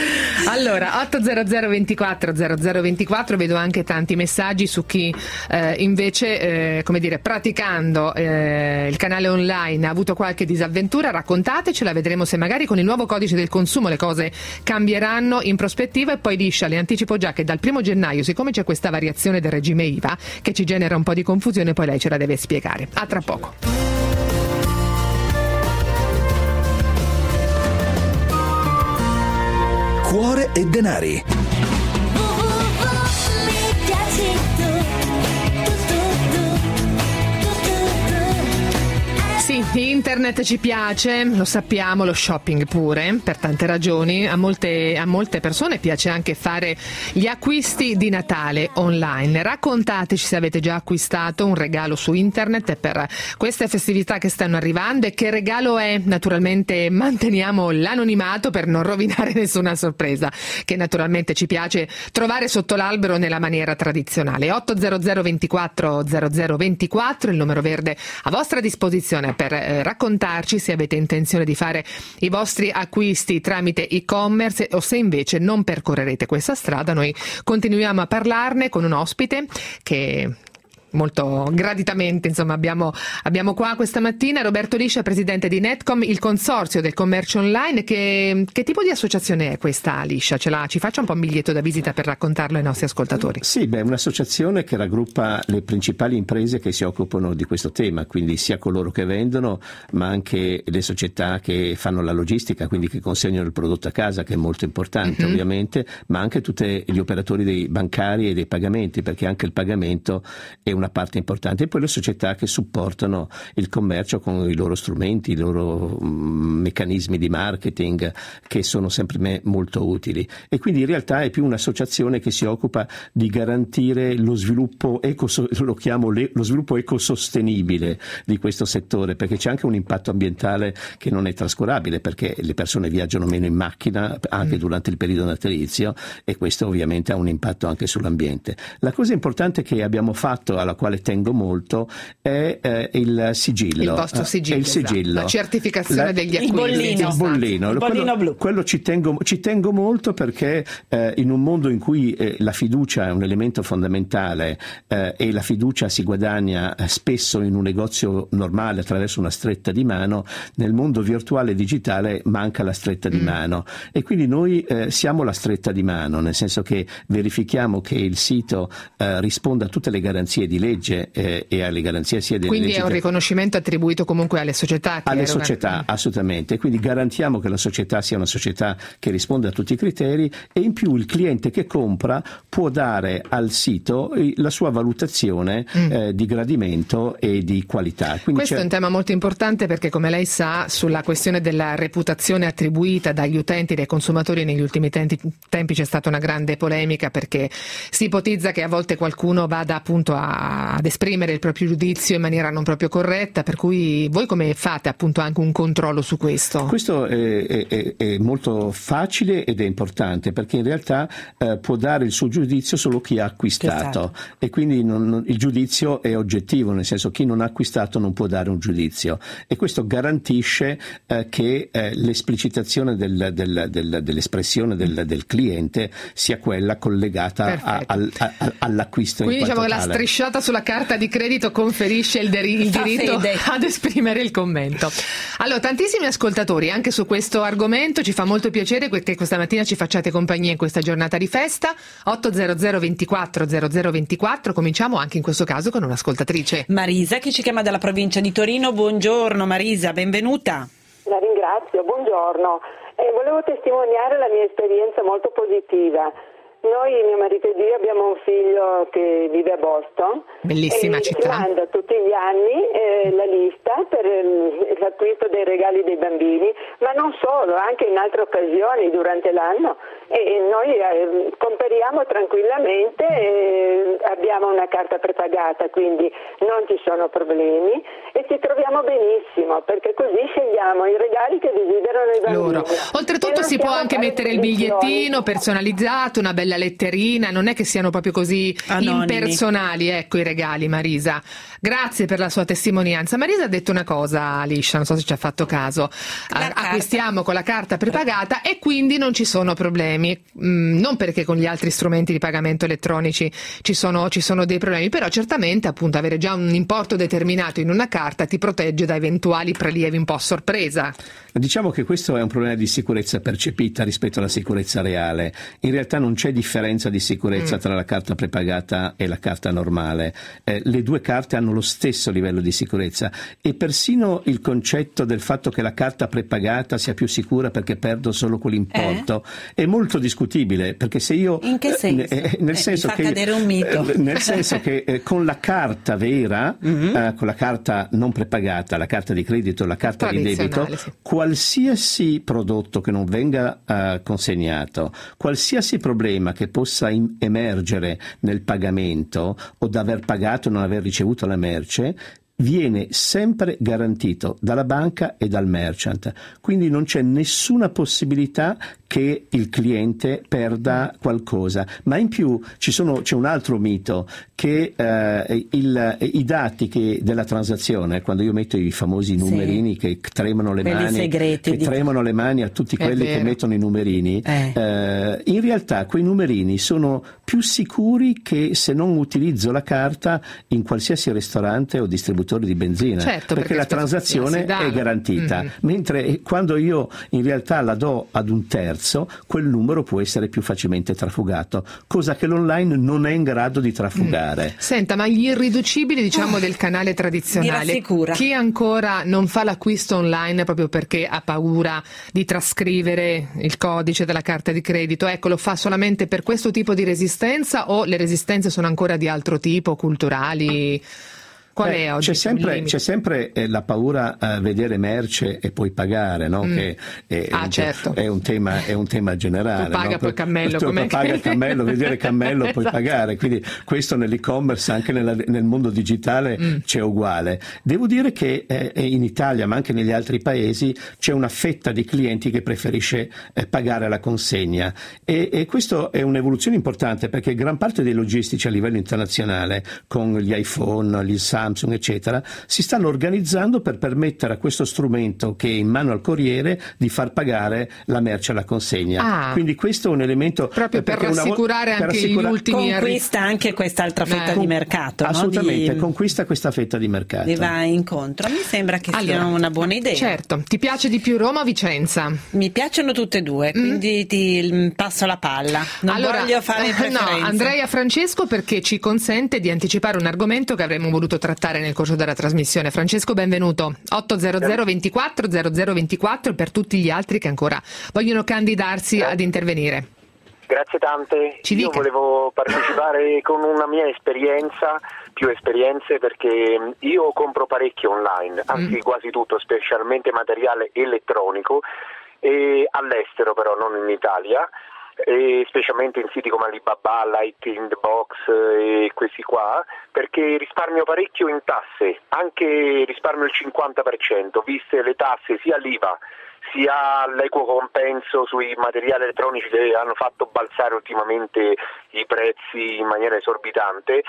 Allora otto zero zero ventiquattro zero zero ventiquattro, vedo anche tanti messaggi su chi eh, invece eh, come dire praticando eh, il canale online ha avuto qualche disavventura. Raccontatecela, vedremo se magari con il nuovo codice del consumo le cose cambieranno in prospettiva. E poi Liscia, le anticipo già che dal primo gennaio, siccome c'è questa variazione del regime I V A che ci genera un po' di confusione, poi lei ce la deve spiegare. A tra poco. Cuore e denari. Sì, internet ci piace, lo sappiamo, lo shopping pure, per tante ragioni. A molte, a molte persone piace anche fare gli acquisti di Natale online. Raccontateci se avete già acquistato un regalo su internet per queste festività che stanno arrivando e che regalo è. Naturalmente manteniamo l'anonimato per non rovinare nessuna sorpresa, che naturalmente ci piace trovare sotto l'albero nella maniera tradizionale. otto zero zero ventiquattro zero zero ventiquattro, il numero verde a vostra disposizione per eh, raccontarci se avete intenzione di fare i vostri acquisti tramite e-commerce o se invece non percorrerete questa strada. Noi continuiamo a parlarne con un ospite che molto graditamente insomma abbiamo, abbiamo qua questa mattina, Roberto Liscia, presidente di Netcom, il consorzio del commercio online. Che, che tipo di associazione è questa, Liscia? Ce la, ci faccia un po' un biglietto da visita per raccontarlo ai nostri ascoltatori. Sì, beh, è un'associazione che raggruppa le principali imprese che si occupano di questo tema, quindi sia coloro che vendono ma anche le società che fanno la logistica, quindi che consegnano il prodotto a casa, che è molto importante mm-hmm. ovviamente, ma anche tutti gli operatori dei bancari e dei pagamenti, perché anche il pagamento è una parte importante, e poi le società che supportano il commercio con i loro strumenti, i loro mm, meccanismi di marketing, che sono sempre me molto utili. E quindi in realtà è più un'associazione che si occupa di garantire lo sviluppo eco, lo chiamo le, lo sviluppo ecosostenibile di questo settore, perché c'è anche un impatto ambientale che non è trascurabile, perché le persone viaggiano meno in macchina anche mm. durante il periodo natalizio, e questo ovviamente ha un impatto anche sull'ambiente. La cosa importante che abbiamo fatto, alla quale tengo molto, è eh, il sigillo. Il vostro sigillo, è il sigillo. Esatto. La certificazione la, degli acquisti. Il bollino. Il bollino. Il bollino quello, blu. Quello ci tengo, ci tengo molto, perché eh, in un mondo in cui eh, la fiducia è un elemento fondamentale eh, e la fiducia si guadagna eh, spesso in un negozio normale attraverso una stretta di mano, nel mondo virtuale e digitale manca la stretta di mm. mano, e quindi noi eh, siamo la stretta di mano, nel senso che verifichiamo che il sito eh, risponda a tutte le garanzie di di legge eh, e alle garanzie sia delle Quindi leggi. Quindi è un riconoscimento attribuito comunque alle società. Che alle erogano. società, assolutamente. Quindi garantiamo che la società sia una società che risponde a tutti i criteri, e in più il cliente che compra può dare al sito la sua valutazione mm. eh, di gradimento e di qualità. Quindi questo c'è... è un tema molto importante, perché come lei sa, sulla questione della reputazione attribuita dagli utenti, dai consumatori, negli ultimi tempi, tempi c'è stata una grande polemica, perché si ipotizza che a volte qualcuno vada appunto a, ad esprimere il proprio giudizio in maniera non proprio corretta, per cui voi come fate appunto anche un controllo su questo? Questo è, è, è molto facile ed è importante, perché in realtà eh, può dare il suo giudizio solo chi ha acquistato, e quindi non, non, il giudizio è oggettivo, nel senso chi non ha acquistato non può dare un giudizio, e questo garantisce eh, che eh, l'esplicitazione del, del, del, dell'espressione del, del cliente sia quella collegata a, al, a, all'acquisto. Quindi in diciamo che tale. La strisciata sulla carta di credito conferisce il, deri- il diritto fede. ad esprimere il commento. Allora, tantissimi ascoltatori anche su questo argomento, ci fa molto piacere che questa mattina ci facciate compagnia in questa giornata di festa. otto zero zero ventiquattro zero zero ventiquattro, cominciamo anche in questo caso con un'ascoltatrice. Marisa, che ci chiama dalla provincia di Torino. Buongiorno Marisa, benvenuta. La ringrazio, buongiorno. Eh, volevo testimoniare la mia esperienza molto positiva. Noi, mio marito ed io, abbiamo un figlio che vive a Boston. Bellissima e città. Manda tutti gli anni eh, la lista per eh, l'acquisto dei regali dei bambini, ma non solo, anche in altre occasioni durante l'anno. E, e noi eh, comperiamo tranquillamente, e abbiamo una carta prepagata, quindi non ci sono problemi e ci troviamo benissimo, perché così scegliamo i regali che desiderano i bambini. Loro. Oltretutto si può anche mettere il bigliettino personalizzato, una bella letterina, non è che siano proprio così anonimi, impersonali, ecco, i regali. Marisa, grazie per la sua testimonianza. Marisa ha detto una cosa liscia, non so se ci ha fatto caso. A- acquistiamo con la carta prepagata e quindi non ci sono problemi, mm, non perché con gli altri strumenti di pagamento elettronici ci sono, ci sono dei problemi, però certamente appunto avere già un importo determinato in una carta ti protegge da eventuali prelievi un po' a sorpresa. Diciamo che questo è un problema di sicurezza percepita rispetto alla sicurezza reale. In realtà non c'è differenza di sicurezza mm. tra la carta prepagata e la carta normale. Eh, le due carte hanno lo stesso livello di sicurezza, e persino il concetto del fatto che la carta prepagata sia più sicura perché perdo solo quell'importo eh? è molto discutibile, perché se io in che senso? Eh, nel eh, senso mi fa che cadere un mito. Eh, nel senso che eh, con la carta vera, mm-hmm. eh, con la carta non prepagata, la carta di credito, la carta di debito, sì. qualsiasi prodotto che non venga uh, consegnato, qualsiasi problema che possa in- emergere nel pagamento o da aver pagato o non aver ricevuto la merce, viene sempre garantito dalla banca e dal merchant, quindi non c'è nessuna possibilità che il cliente perda qualcosa. Ma in più ci sono, c'è un altro mito, che eh, il, i dati che, della transazione, quando io metto i famosi numerini sì. che tremano le quelli mani segreti, che di... tremano le mani a tutti quelli che mettono i numerini, eh. Eh, in realtà quei numerini sono più sicuri che se non utilizzo la carta in qualsiasi ristorante o distributore di benzina, certo, perché, perché la transazione è garantita, mm. mentre quando io in realtà la do ad un terzo, quel numero può essere più facilmente trafugato, cosa che l'online non è in grado di trafugare. Mm. Senta, ma gli irriducibili, diciamo, del canale tradizionale, chi ancora non fa l'acquisto online proprio perché ha paura di trascrivere il codice della carta di credito, ecco, lo fa solamente per questo tipo di resistenza, o le resistenze sono ancora di altro tipo, culturali? Qual Beh, è oggi? C'è sempre, c'è sempre eh, la paura a vedere merce e poi pagare, no? Mm. Che è, ah, un, certo. è, un tema, è un tema generale. Tu paga no? poi cammello. Tu come paga che... cammello, vedere cammello esatto. poi pagare. Quindi questo nell'e-commerce, anche nella, nel mondo digitale, mm. c'è uguale. Devo dire che eh, in Italia, ma anche negli altri paesi, c'è una fetta di clienti che preferisce eh, pagare alla consegna. E, e questo è un'evoluzione importante, perché gran parte dei logistici a livello internazionale, con gli iPhone, gli Samsung, Samsung eccetera, si stanno organizzando per permettere a questo strumento che è in mano al corriere di far pagare la merce alla consegna. Ah. Quindi questo è un elemento proprio per rassicurare vo- per anche assicura- gli ultimi conquista anche quest'altra fetta eh. di mercato, assolutamente, no? Di... conquista questa fetta di mercato. Ne va incontro, mi sembra che allora, sia una buona idea. Certo, ti piace di più Roma o Vicenza? Mi piacciono tutte e due, quindi mm. ti passo la palla. Non allora, voglio fare preferenze. No, andrei a Francesco perché ci consente di anticipare un argomento che avremmo voluto trattare nel corso della trasmissione. Francesco, benvenuto. otto zero zero ventiquattro zero zero ventiquattro per tutti gli altri che ancora vogliono candidarsi ad intervenire. Grazie tante. Ci Io dica. volevo partecipare con una mia esperienza, più esperienze, perché io compro parecchio online, anzi mm. quasi tutto, specialmente materiale elettronico, e all'estero però, non in Italia, e specialmente in siti come Alibaba, Light in the Box e questi qua, perché risparmio parecchio in tasse, anche risparmio il cinquanta per cento, viste le tasse, sia l'I V A sia l'equo compenso sui materiali elettronici che hanno fatto balzare ultimamente i prezzi in maniera esorbitante.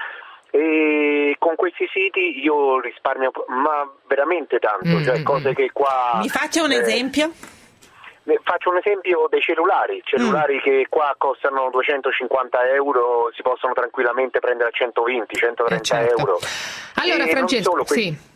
E con questi siti io risparmio ma veramente tanto, mm-hmm. cioè cose che qua... Mi faccia un eh, esempio? Faccio un esempio dei cellulari, cellulari mm. che qua costano duecentocinquanta euro, si possono tranquillamente prendere a centoventi centotrenta eh certo. euro. Allora e Francesco, non solo, que- sì.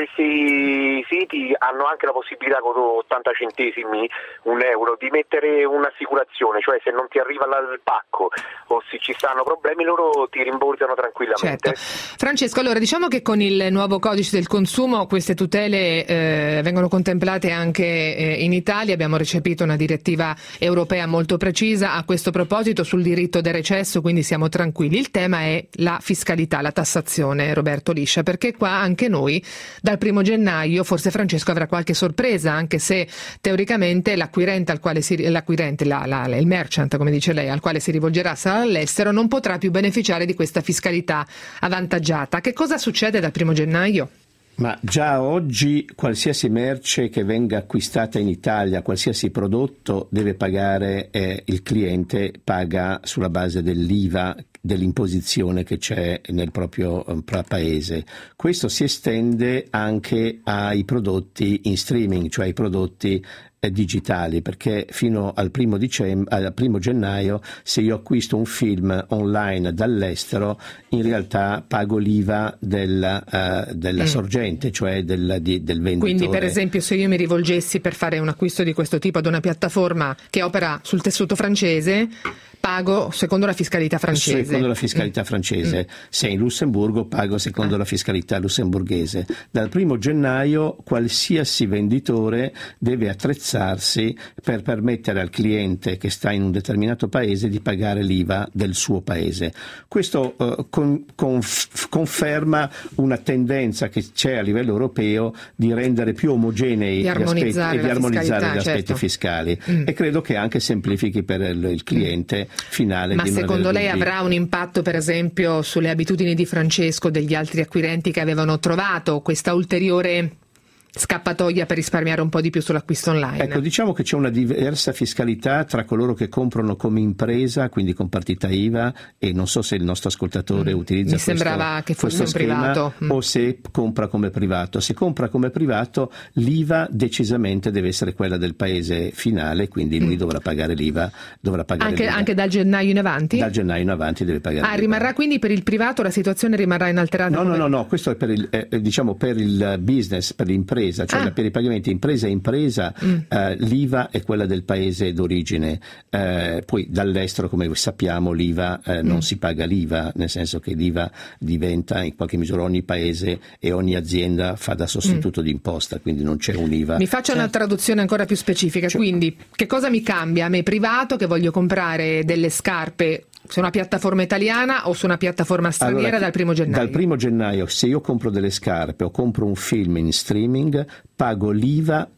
Questi siti hanno anche la possibilità con ottanta centesimi, un euro, di mettere un'assicurazione, cioè se non ti arriva il pacco o se ci stanno problemi loro ti rimborsano tranquillamente. Certo. Francesco, allora diciamo che con il nuovo codice del consumo queste tutele eh, vengono contemplate anche eh, in Italia. Abbiamo recepito una direttiva europea molto precisa a questo proposito sul diritto del recesso, quindi siamo tranquilli. Il tema è la fiscalità, la tassazione, Roberto Liscia, perché qua anche noi dal primo gennaio forse Francesco avrà qualche sorpresa, anche se teoricamente l'acquirente al quale si l'acquirente la, la, il merchant, come dice lei, al quale si rivolgerà sarà all'estero, non potrà più beneficiare di questa fiscalità avvantaggiata. Che cosa succede dal primo gennaio? Ma già oggi qualsiasi merce che venga acquistata in Italia, qualsiasi prodotto deve pagare, eh, il cliente paga sulla base dell'I V A, dell'imposizione che c'è nel proprio eh, paese. Questo si estende anche ai prodotti in streaming, cioè ai prodotti eh, digitali, perché fino al primo, dicembre, al primo gennaio se io acquisto un film online dall'estero in realtà pago l'I V A della, uh, della mm. sorgente, cioè del, di, del venditore. Quindi per esempio se io mi rivolgessi per fare un acquisto di questo tipo ad una piattaforma che opera sul tessuto francese, pago secondo la fiscalità francese. Secondo la fiscalità mm. francese. Mm. Se in Lussemburgo pago secondo ah. la fiscalità lussemburghese. Dal primo gennaio qualsiasi venditore deve attrezzarsi per permettere al cliente che sta in un determinato paese di pagare l'I V A del suo paese. Questo uh, con, con, conferma una tendenza che c'è a livello europeo di rendere più omogenei gli aspetti e di armonizzare gli aspetti certo. fiscali mm. e credo che anche semplifichi per il, il cliente finale. Ma di non secondo lei dubbi. avrà un impatto per esempio sulle abitudini di Francesco, degli altri acquirenti che avevano trovato questa ulteriore scappatoia per risparmiare un po' di più sull'acquisto online? Ecco, diciamo che c'è una diversa fiscalità tra coloro che comprano come impresa, quindi con partita I V A, e non so se il nostro ascoltatore mm. utilizza Mi questo, sembrava che fosse questo un schema, privato mm. o se compra come privato. Se compra come privato l'I V A decisamente deve essere quella del paese finale, quindi lui mm. dovrà pagare l'I V A, dovrà pagare anche, l'I V A. Anche dal gennaio in avanti? Dal gennaio in avanti deve pagare Ah, l'I V A. rimarrà quindi per il privato, la situazione rimarrà inalterata? No, come... no, no, no, questo è per il, eh, diciamo per il business, per l'impresa, cioè ah. per i pagamenti impresa a impresa, mm. eh, l'I V A è quella del paese d'origine, eh, poi dall'estero come sappiamo l'I V A eh, non mm. si paga l'I V A, nel senso che l'I V A diventa in qualche misura ogni paese e ogni azienda fa da sostituto mm. d'imposta, quindi non c'è un I V A. Mi faccio una traduzione ancora più specifica, cioè, quindi che cosa mi cambia a me privato che voglio comprare delle scarpe su una piattaforma italiana o su una piattaforma straniera allora, dal primo gennaio? Dal primo gennaio se io compro delle scarpe o compro un film in streaming pago l'I V A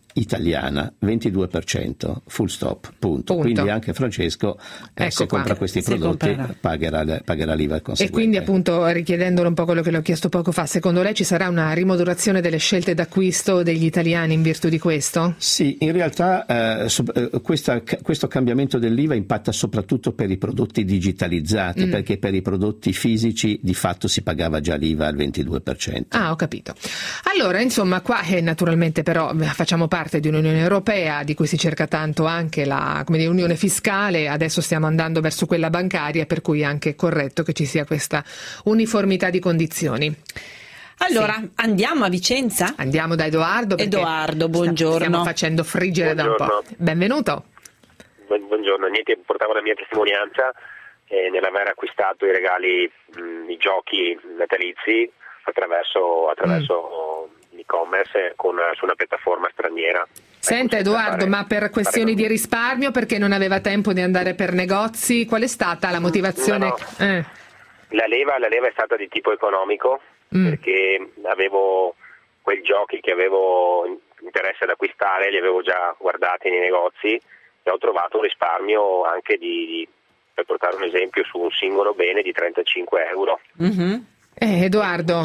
italiana, ventidue per cento, full stop, punto. Punto. Quindi anche Francesco, eh, Ecco se qua. compra questi Se prodotti, comprerà. pagherà, pagherà l'I V A E conseguente. quindi appunto richiedendolo un po' quello che le ho chiesto poco fa, secondo lei ci sarà una rimodulazione delle scelte d'acquisto degli italiani in virtù di questo? Sì, in realtà eh, so- eh, questa- questo cambiamento dell'I V A impatta soprattutto per i prodotti digitalizzati, Mm. perché per i prodotti fisici di fatto si pagava già l'I V A al ventidue per cento. Ah, ho capito. Allora, insomma, qua eh, naturalmente però eh, facciamo parte di un'Unione Europea di cui si cerca tanto anche la come dire, unione fiscale, adesso stiamo andando verso quella bancaria, per cui è anche corretto che ci sia questa uniformità di condizioni. Allora, Sì. andiamo a Vicenza? Andiamo da Edoardo. perché Edoardo, sta- buongiorno. Stiamo facendo friggere da un po'. Buongiorno. Benvenuto. Bu- Buongiorno, niente, portavo la mia testimonianza eh, nell'aver acquistato i regali, mh, i giochi natalizi attraverso, attraverso l'e-commerce con, su una piattaforma straniera. Senta Edoardo, ma per questioni di risparmio, perché non aveva tempo di andare per negozi, qual è stata la motivazione? No, Eh. La leva, la leva è stata di tipo economico, Mm. perché avevo quei giochi che avevo interesse ad acquistare, li avevo già guardati nei negozi e ho trovato un risparmio anche di, di per portare un esempio, su un singolo bene di trentacinque euro. Mhm. Eh, Edoardo,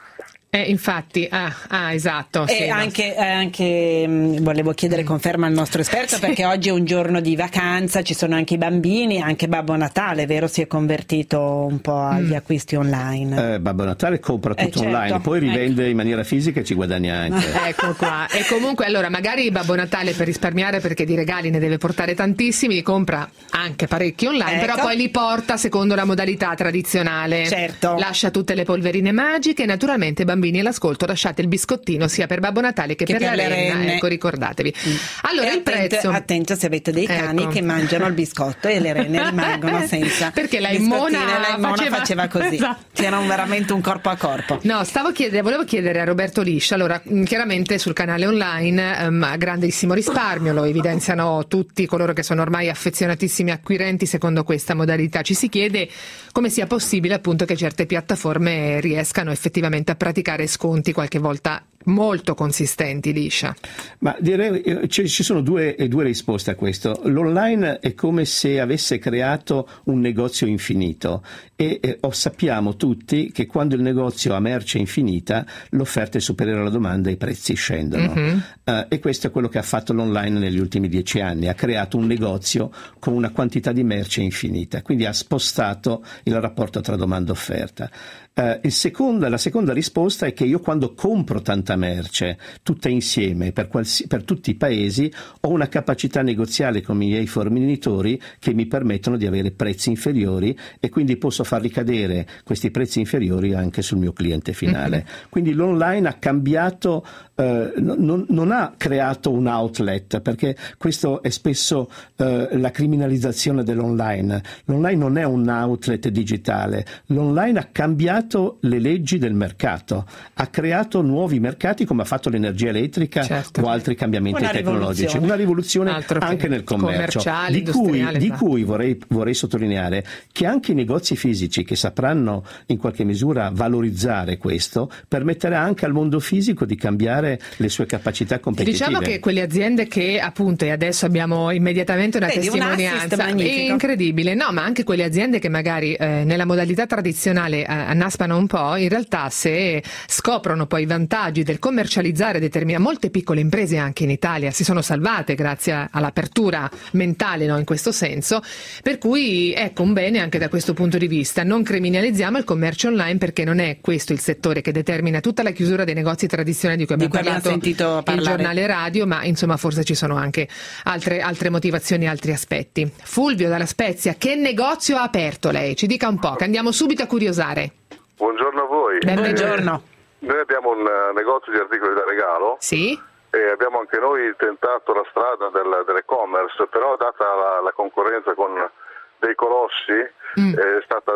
eh, infatti, ah, ah, esatto. E sì, no. anche, eh, anche mh, volevo chiedere conferma al nostro esperto, perché oggi è un giorno di vacanza, ci sono anche i bambini, anche Babbo Natale, vero? Si è convertito un po' agli acquisti online. Eh, Babbo Natale compra Eh, tutto certo. online, poi rivende in maniera fisica e ci guadagna anche. Ecco qua. E comunque allora magari Babbo Natale, per risparmiare, perché di regali ne deve portare tantissimi, li compra anche parecchi online, Ecco. però poi li porta secondo la modalità tradizionale. Certo. Lascia tutte le polverine magiche e naturalmente, bambini all'ascolto, lasciate il biscottino sia per Babbo Natale che, Che per, per la le renna, renne. ecco, ricordatevi. Allora E il attento, prezzo. attento se avete dei cani Ecco. che mangiano il biscotto e le renne rimangono senza. Perché la biscottine. Immona la Immona faceva- faceva, così. Esatto. C'era un- veramente un corpo a corpo. No, stavo chiedere, volevo chiedere a Roberto Liscia, allora mh, chiaramente sul canale online ehm, grandissimo risparmio, lo evidenziano tutti coloro che sono ormai affezionatissimi acquirenti secondo questa modalità. Ci si chiede come sia possibile appunto che certe piattaforme riescano effettivamente a praticare sconti qualche volta molto consistenti, Liscia. Ma direi eh, ci ci sono due, eh, due risposte a questo. L'online è come se avesse creato un negozio infinito e eh, o sappiamo tutti che quando il negozio ha merce infinita l'offerta è superiore alla domanda e i prezzi scendono. Mhm. Eh, e questo è quello che ha fatto l'online negli ultimi dieci anni, ha creato un negozio con una quantità di merce infinita, quindi ha spostato il rapporto tra domanda e offerta. Eh, il secondo- la seconda risposta è che io quando compro tanta merce, tutta insieme, per, qualsi- per tutti i paesi, ho una capacità negoziale con i miei fornitori che mi permettono di avere prezzi inferiori e quindi posso far ricadere questi prezzi inferiori anche sul mio cliente finale. Quindi l'online ha cambiato, eh, non, non ha creato un outlet, perché questo è spesso eh, la criminalizzazione dell'online. L'online non è un outlet digitale, l'online ha cambiato le leggi del mercato, ha creato nuovi mercati come ha fatto l'energia elettrica Certo. o altri cambiamenti Una tecnologici. rivoluzione. Una rivoluzione Altro che anche nel commercio, commerciale, di cui, industriale, di esatto. cui vorrei, vorrei sottolineare che anche i negozi fisici che sapranno in qualche misura valorizzare questo permetterà anche al mondo fisico di cambiare le sue capacità competitive. Diciamo che quelle aziende che appunto, e adesso abbiamo immediatamente una Vedi, un assist testimonianza, è magnifico. incredibile, no, ma anche quelle aziende che magari eh, nella modalità tradizionale eh, annaspano un po', in realtà se scoprono poi i vantaggi del commercializzare determinate, molte piccole imprese anche in Italia si sono salvate grazie all'apertura mentale, no, in questo senso, per cui ecco un bene anche da questo punto di vista. Non criminalizziamo il commercio online, perché non è questo il settore che determina tutta la chiusura dei negozi tradizionali di cui Di abbiamo cui abbiamo parlato sentito il parlare. giornale radio, ma insomma forse ci sono anche altre, altre motivazioni, altri aspetti. Fulvio dalla Spezia, che negozio ha aperto lei? Ci dica un po', che andiamo subito a curiosare. Buongiorno a voi. Buongiorno. Noi abbiamo un eh, negozio di articoli da regalo Sì? e abbiamo anche noi tentato la strada del, dell'e-commerce, però data la, la concorrenza con dei colossi Mm. è stata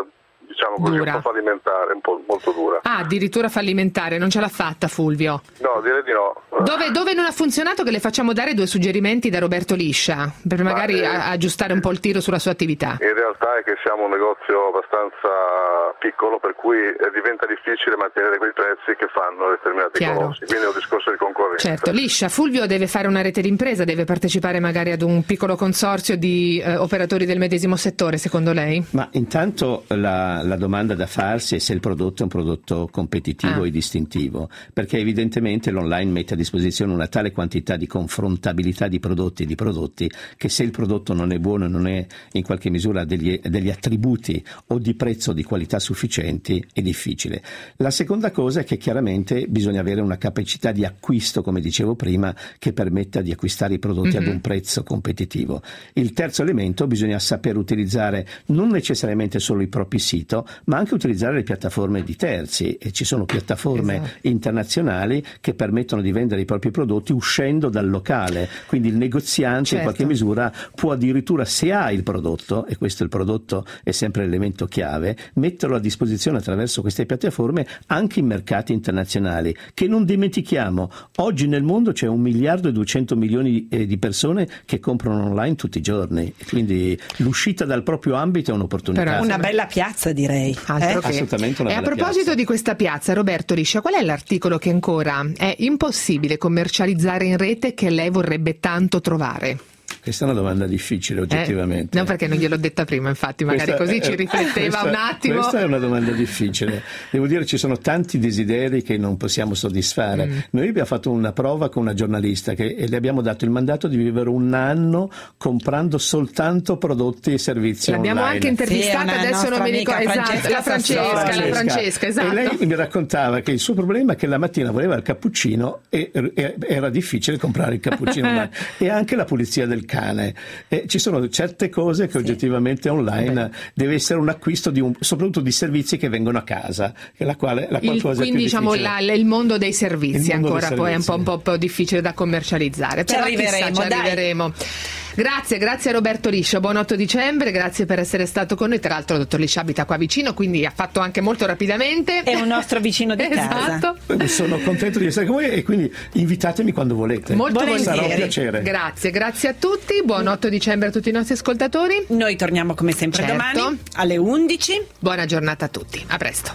diciamo così, Dura. un po' fallimentare, un po' molto dura. Ah, addirittura fallimentare, non ce l'ha fatta Fulvio. No, direi di no. Dove, dove non ha funzionato, che le facciamo dare due suggerimenti da Roberto Liscia, per magari eh, a- aggiustare un po' il tiro sulla sua attività. In realtà è che siamo un negozio abbastanza piccolo, per cui eh, diventa difficile mantenere quei prezzi che fanno determinati Chiaro. colossi, quindi è un discorso di concorrenza. Certo, Liscia, Fulvio deve fare una rete d'impresa, deve partecipare magari ad un piccolo consorzio di eh, operatori del medesimo settore, secondo lei? Ma intanto la, la domanda da farsi è se il prodotto è un prodotto competitivo Ah. e distintivo, perché evidentemente l'online mette a disposizione una tale quantità di confrontabilità di prodotti e di prodotti che se il prodotto non è buono e non è in qualche misura degli, degli attributi o di prezzo o di qualità sufficienti è difficile. La seconda cosa è che chiaramente bisogna avere una capacità di acquisto, come dicevo prima, che permetta di acquistare i prodotti Mhm. ad un prezzo competitivo. Il terzo elemento, bisogna saper utilizzare non necessariamente solo il proprio sito, ma anche utilizzare le piattaforme di terzi, e ci sono piattaforme Esatto. internazionali che permettono di vendere i propri prodotti uscendo dal locale, quindi il negoziante Certo. in qualche misura può addirittura, se ha il prodotto, e questo il prodotto è sempre l'elemento chiave, metterlo a disposizione attraverso queste piattaforme anche in mercati internazionali, che non dimentichiamo, oggi nel mondo c'è un miliardo e duecento milioni eh, di persone che comprano online tutti i giorni, quindi l'uscita dal proprio ambito è un'opportunità. Però Una bella piazza, direi. Altro eh? che. Assolutamente una E a bella proposito piazza. di questa piazza, Roberto Liscia, qual è l'articolo che ancora è impossibile commercializzare in rete che lei vorrebbe tanto trovare? Questa è una domanda difficile oggettivamente. Eh, no, perché non gliel'ho detta prima, infatti, magari Questa così è- ci rifletteva questa- un attimo. Questa è una domanda difficile. Devo dire, ci sono tanti desideri che non possiamo soddisfare. Mm. Noi abbiamo fatto una prova con una giornalista che, e le abbiamo dato il mandato di vivere un anno comprando soltanto prodotti e servizi L'abbiamo online. anche intervistata, Sì, è una adesso non mi nostra ricordo. amica, Esatto, la Francesca Francesca, la Sassoli. Francesca, esatto. E lei mi raccontava che il suo problema è che la mattina voleva il cappuccino e, e era difficile comprare il cappuccino online. E anche la pulizia del cane. E ci sono certe cose che oggettivamente online deve essere un acquisto di un, soprattutto di servizi che vengono a casa, che la quale la qual Il- cosa è quindi più diciamo difficile. la- il mondo dei Il servizi mondo ancora dei poi è un servizi. po', un po', un po' difficile da commercializzare. Ci Però arriveremo, chissà, ci dai. arriveremo. Grazie, grazie a Roberto Liscia, buon otto dicembre, grazie per essere stato con noi. Tra l'altro il dottor Liscia abita qua vicino, quindi ha fatto anche molto rapidamente. È un nostro vicino di Esatto. casa. Sono contento di essere con voi e quindi invitatemi quando volete. Molto Sarà un volentieri. piacere. Grazie, grazie a tutti, buon otto dicembre a tutti i nostri ascoltatori. Noi torniamo come sempre Certo. domani alle undici. Buona giornata a tutti, a presto.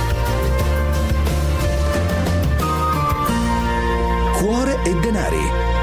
Cuore e denari.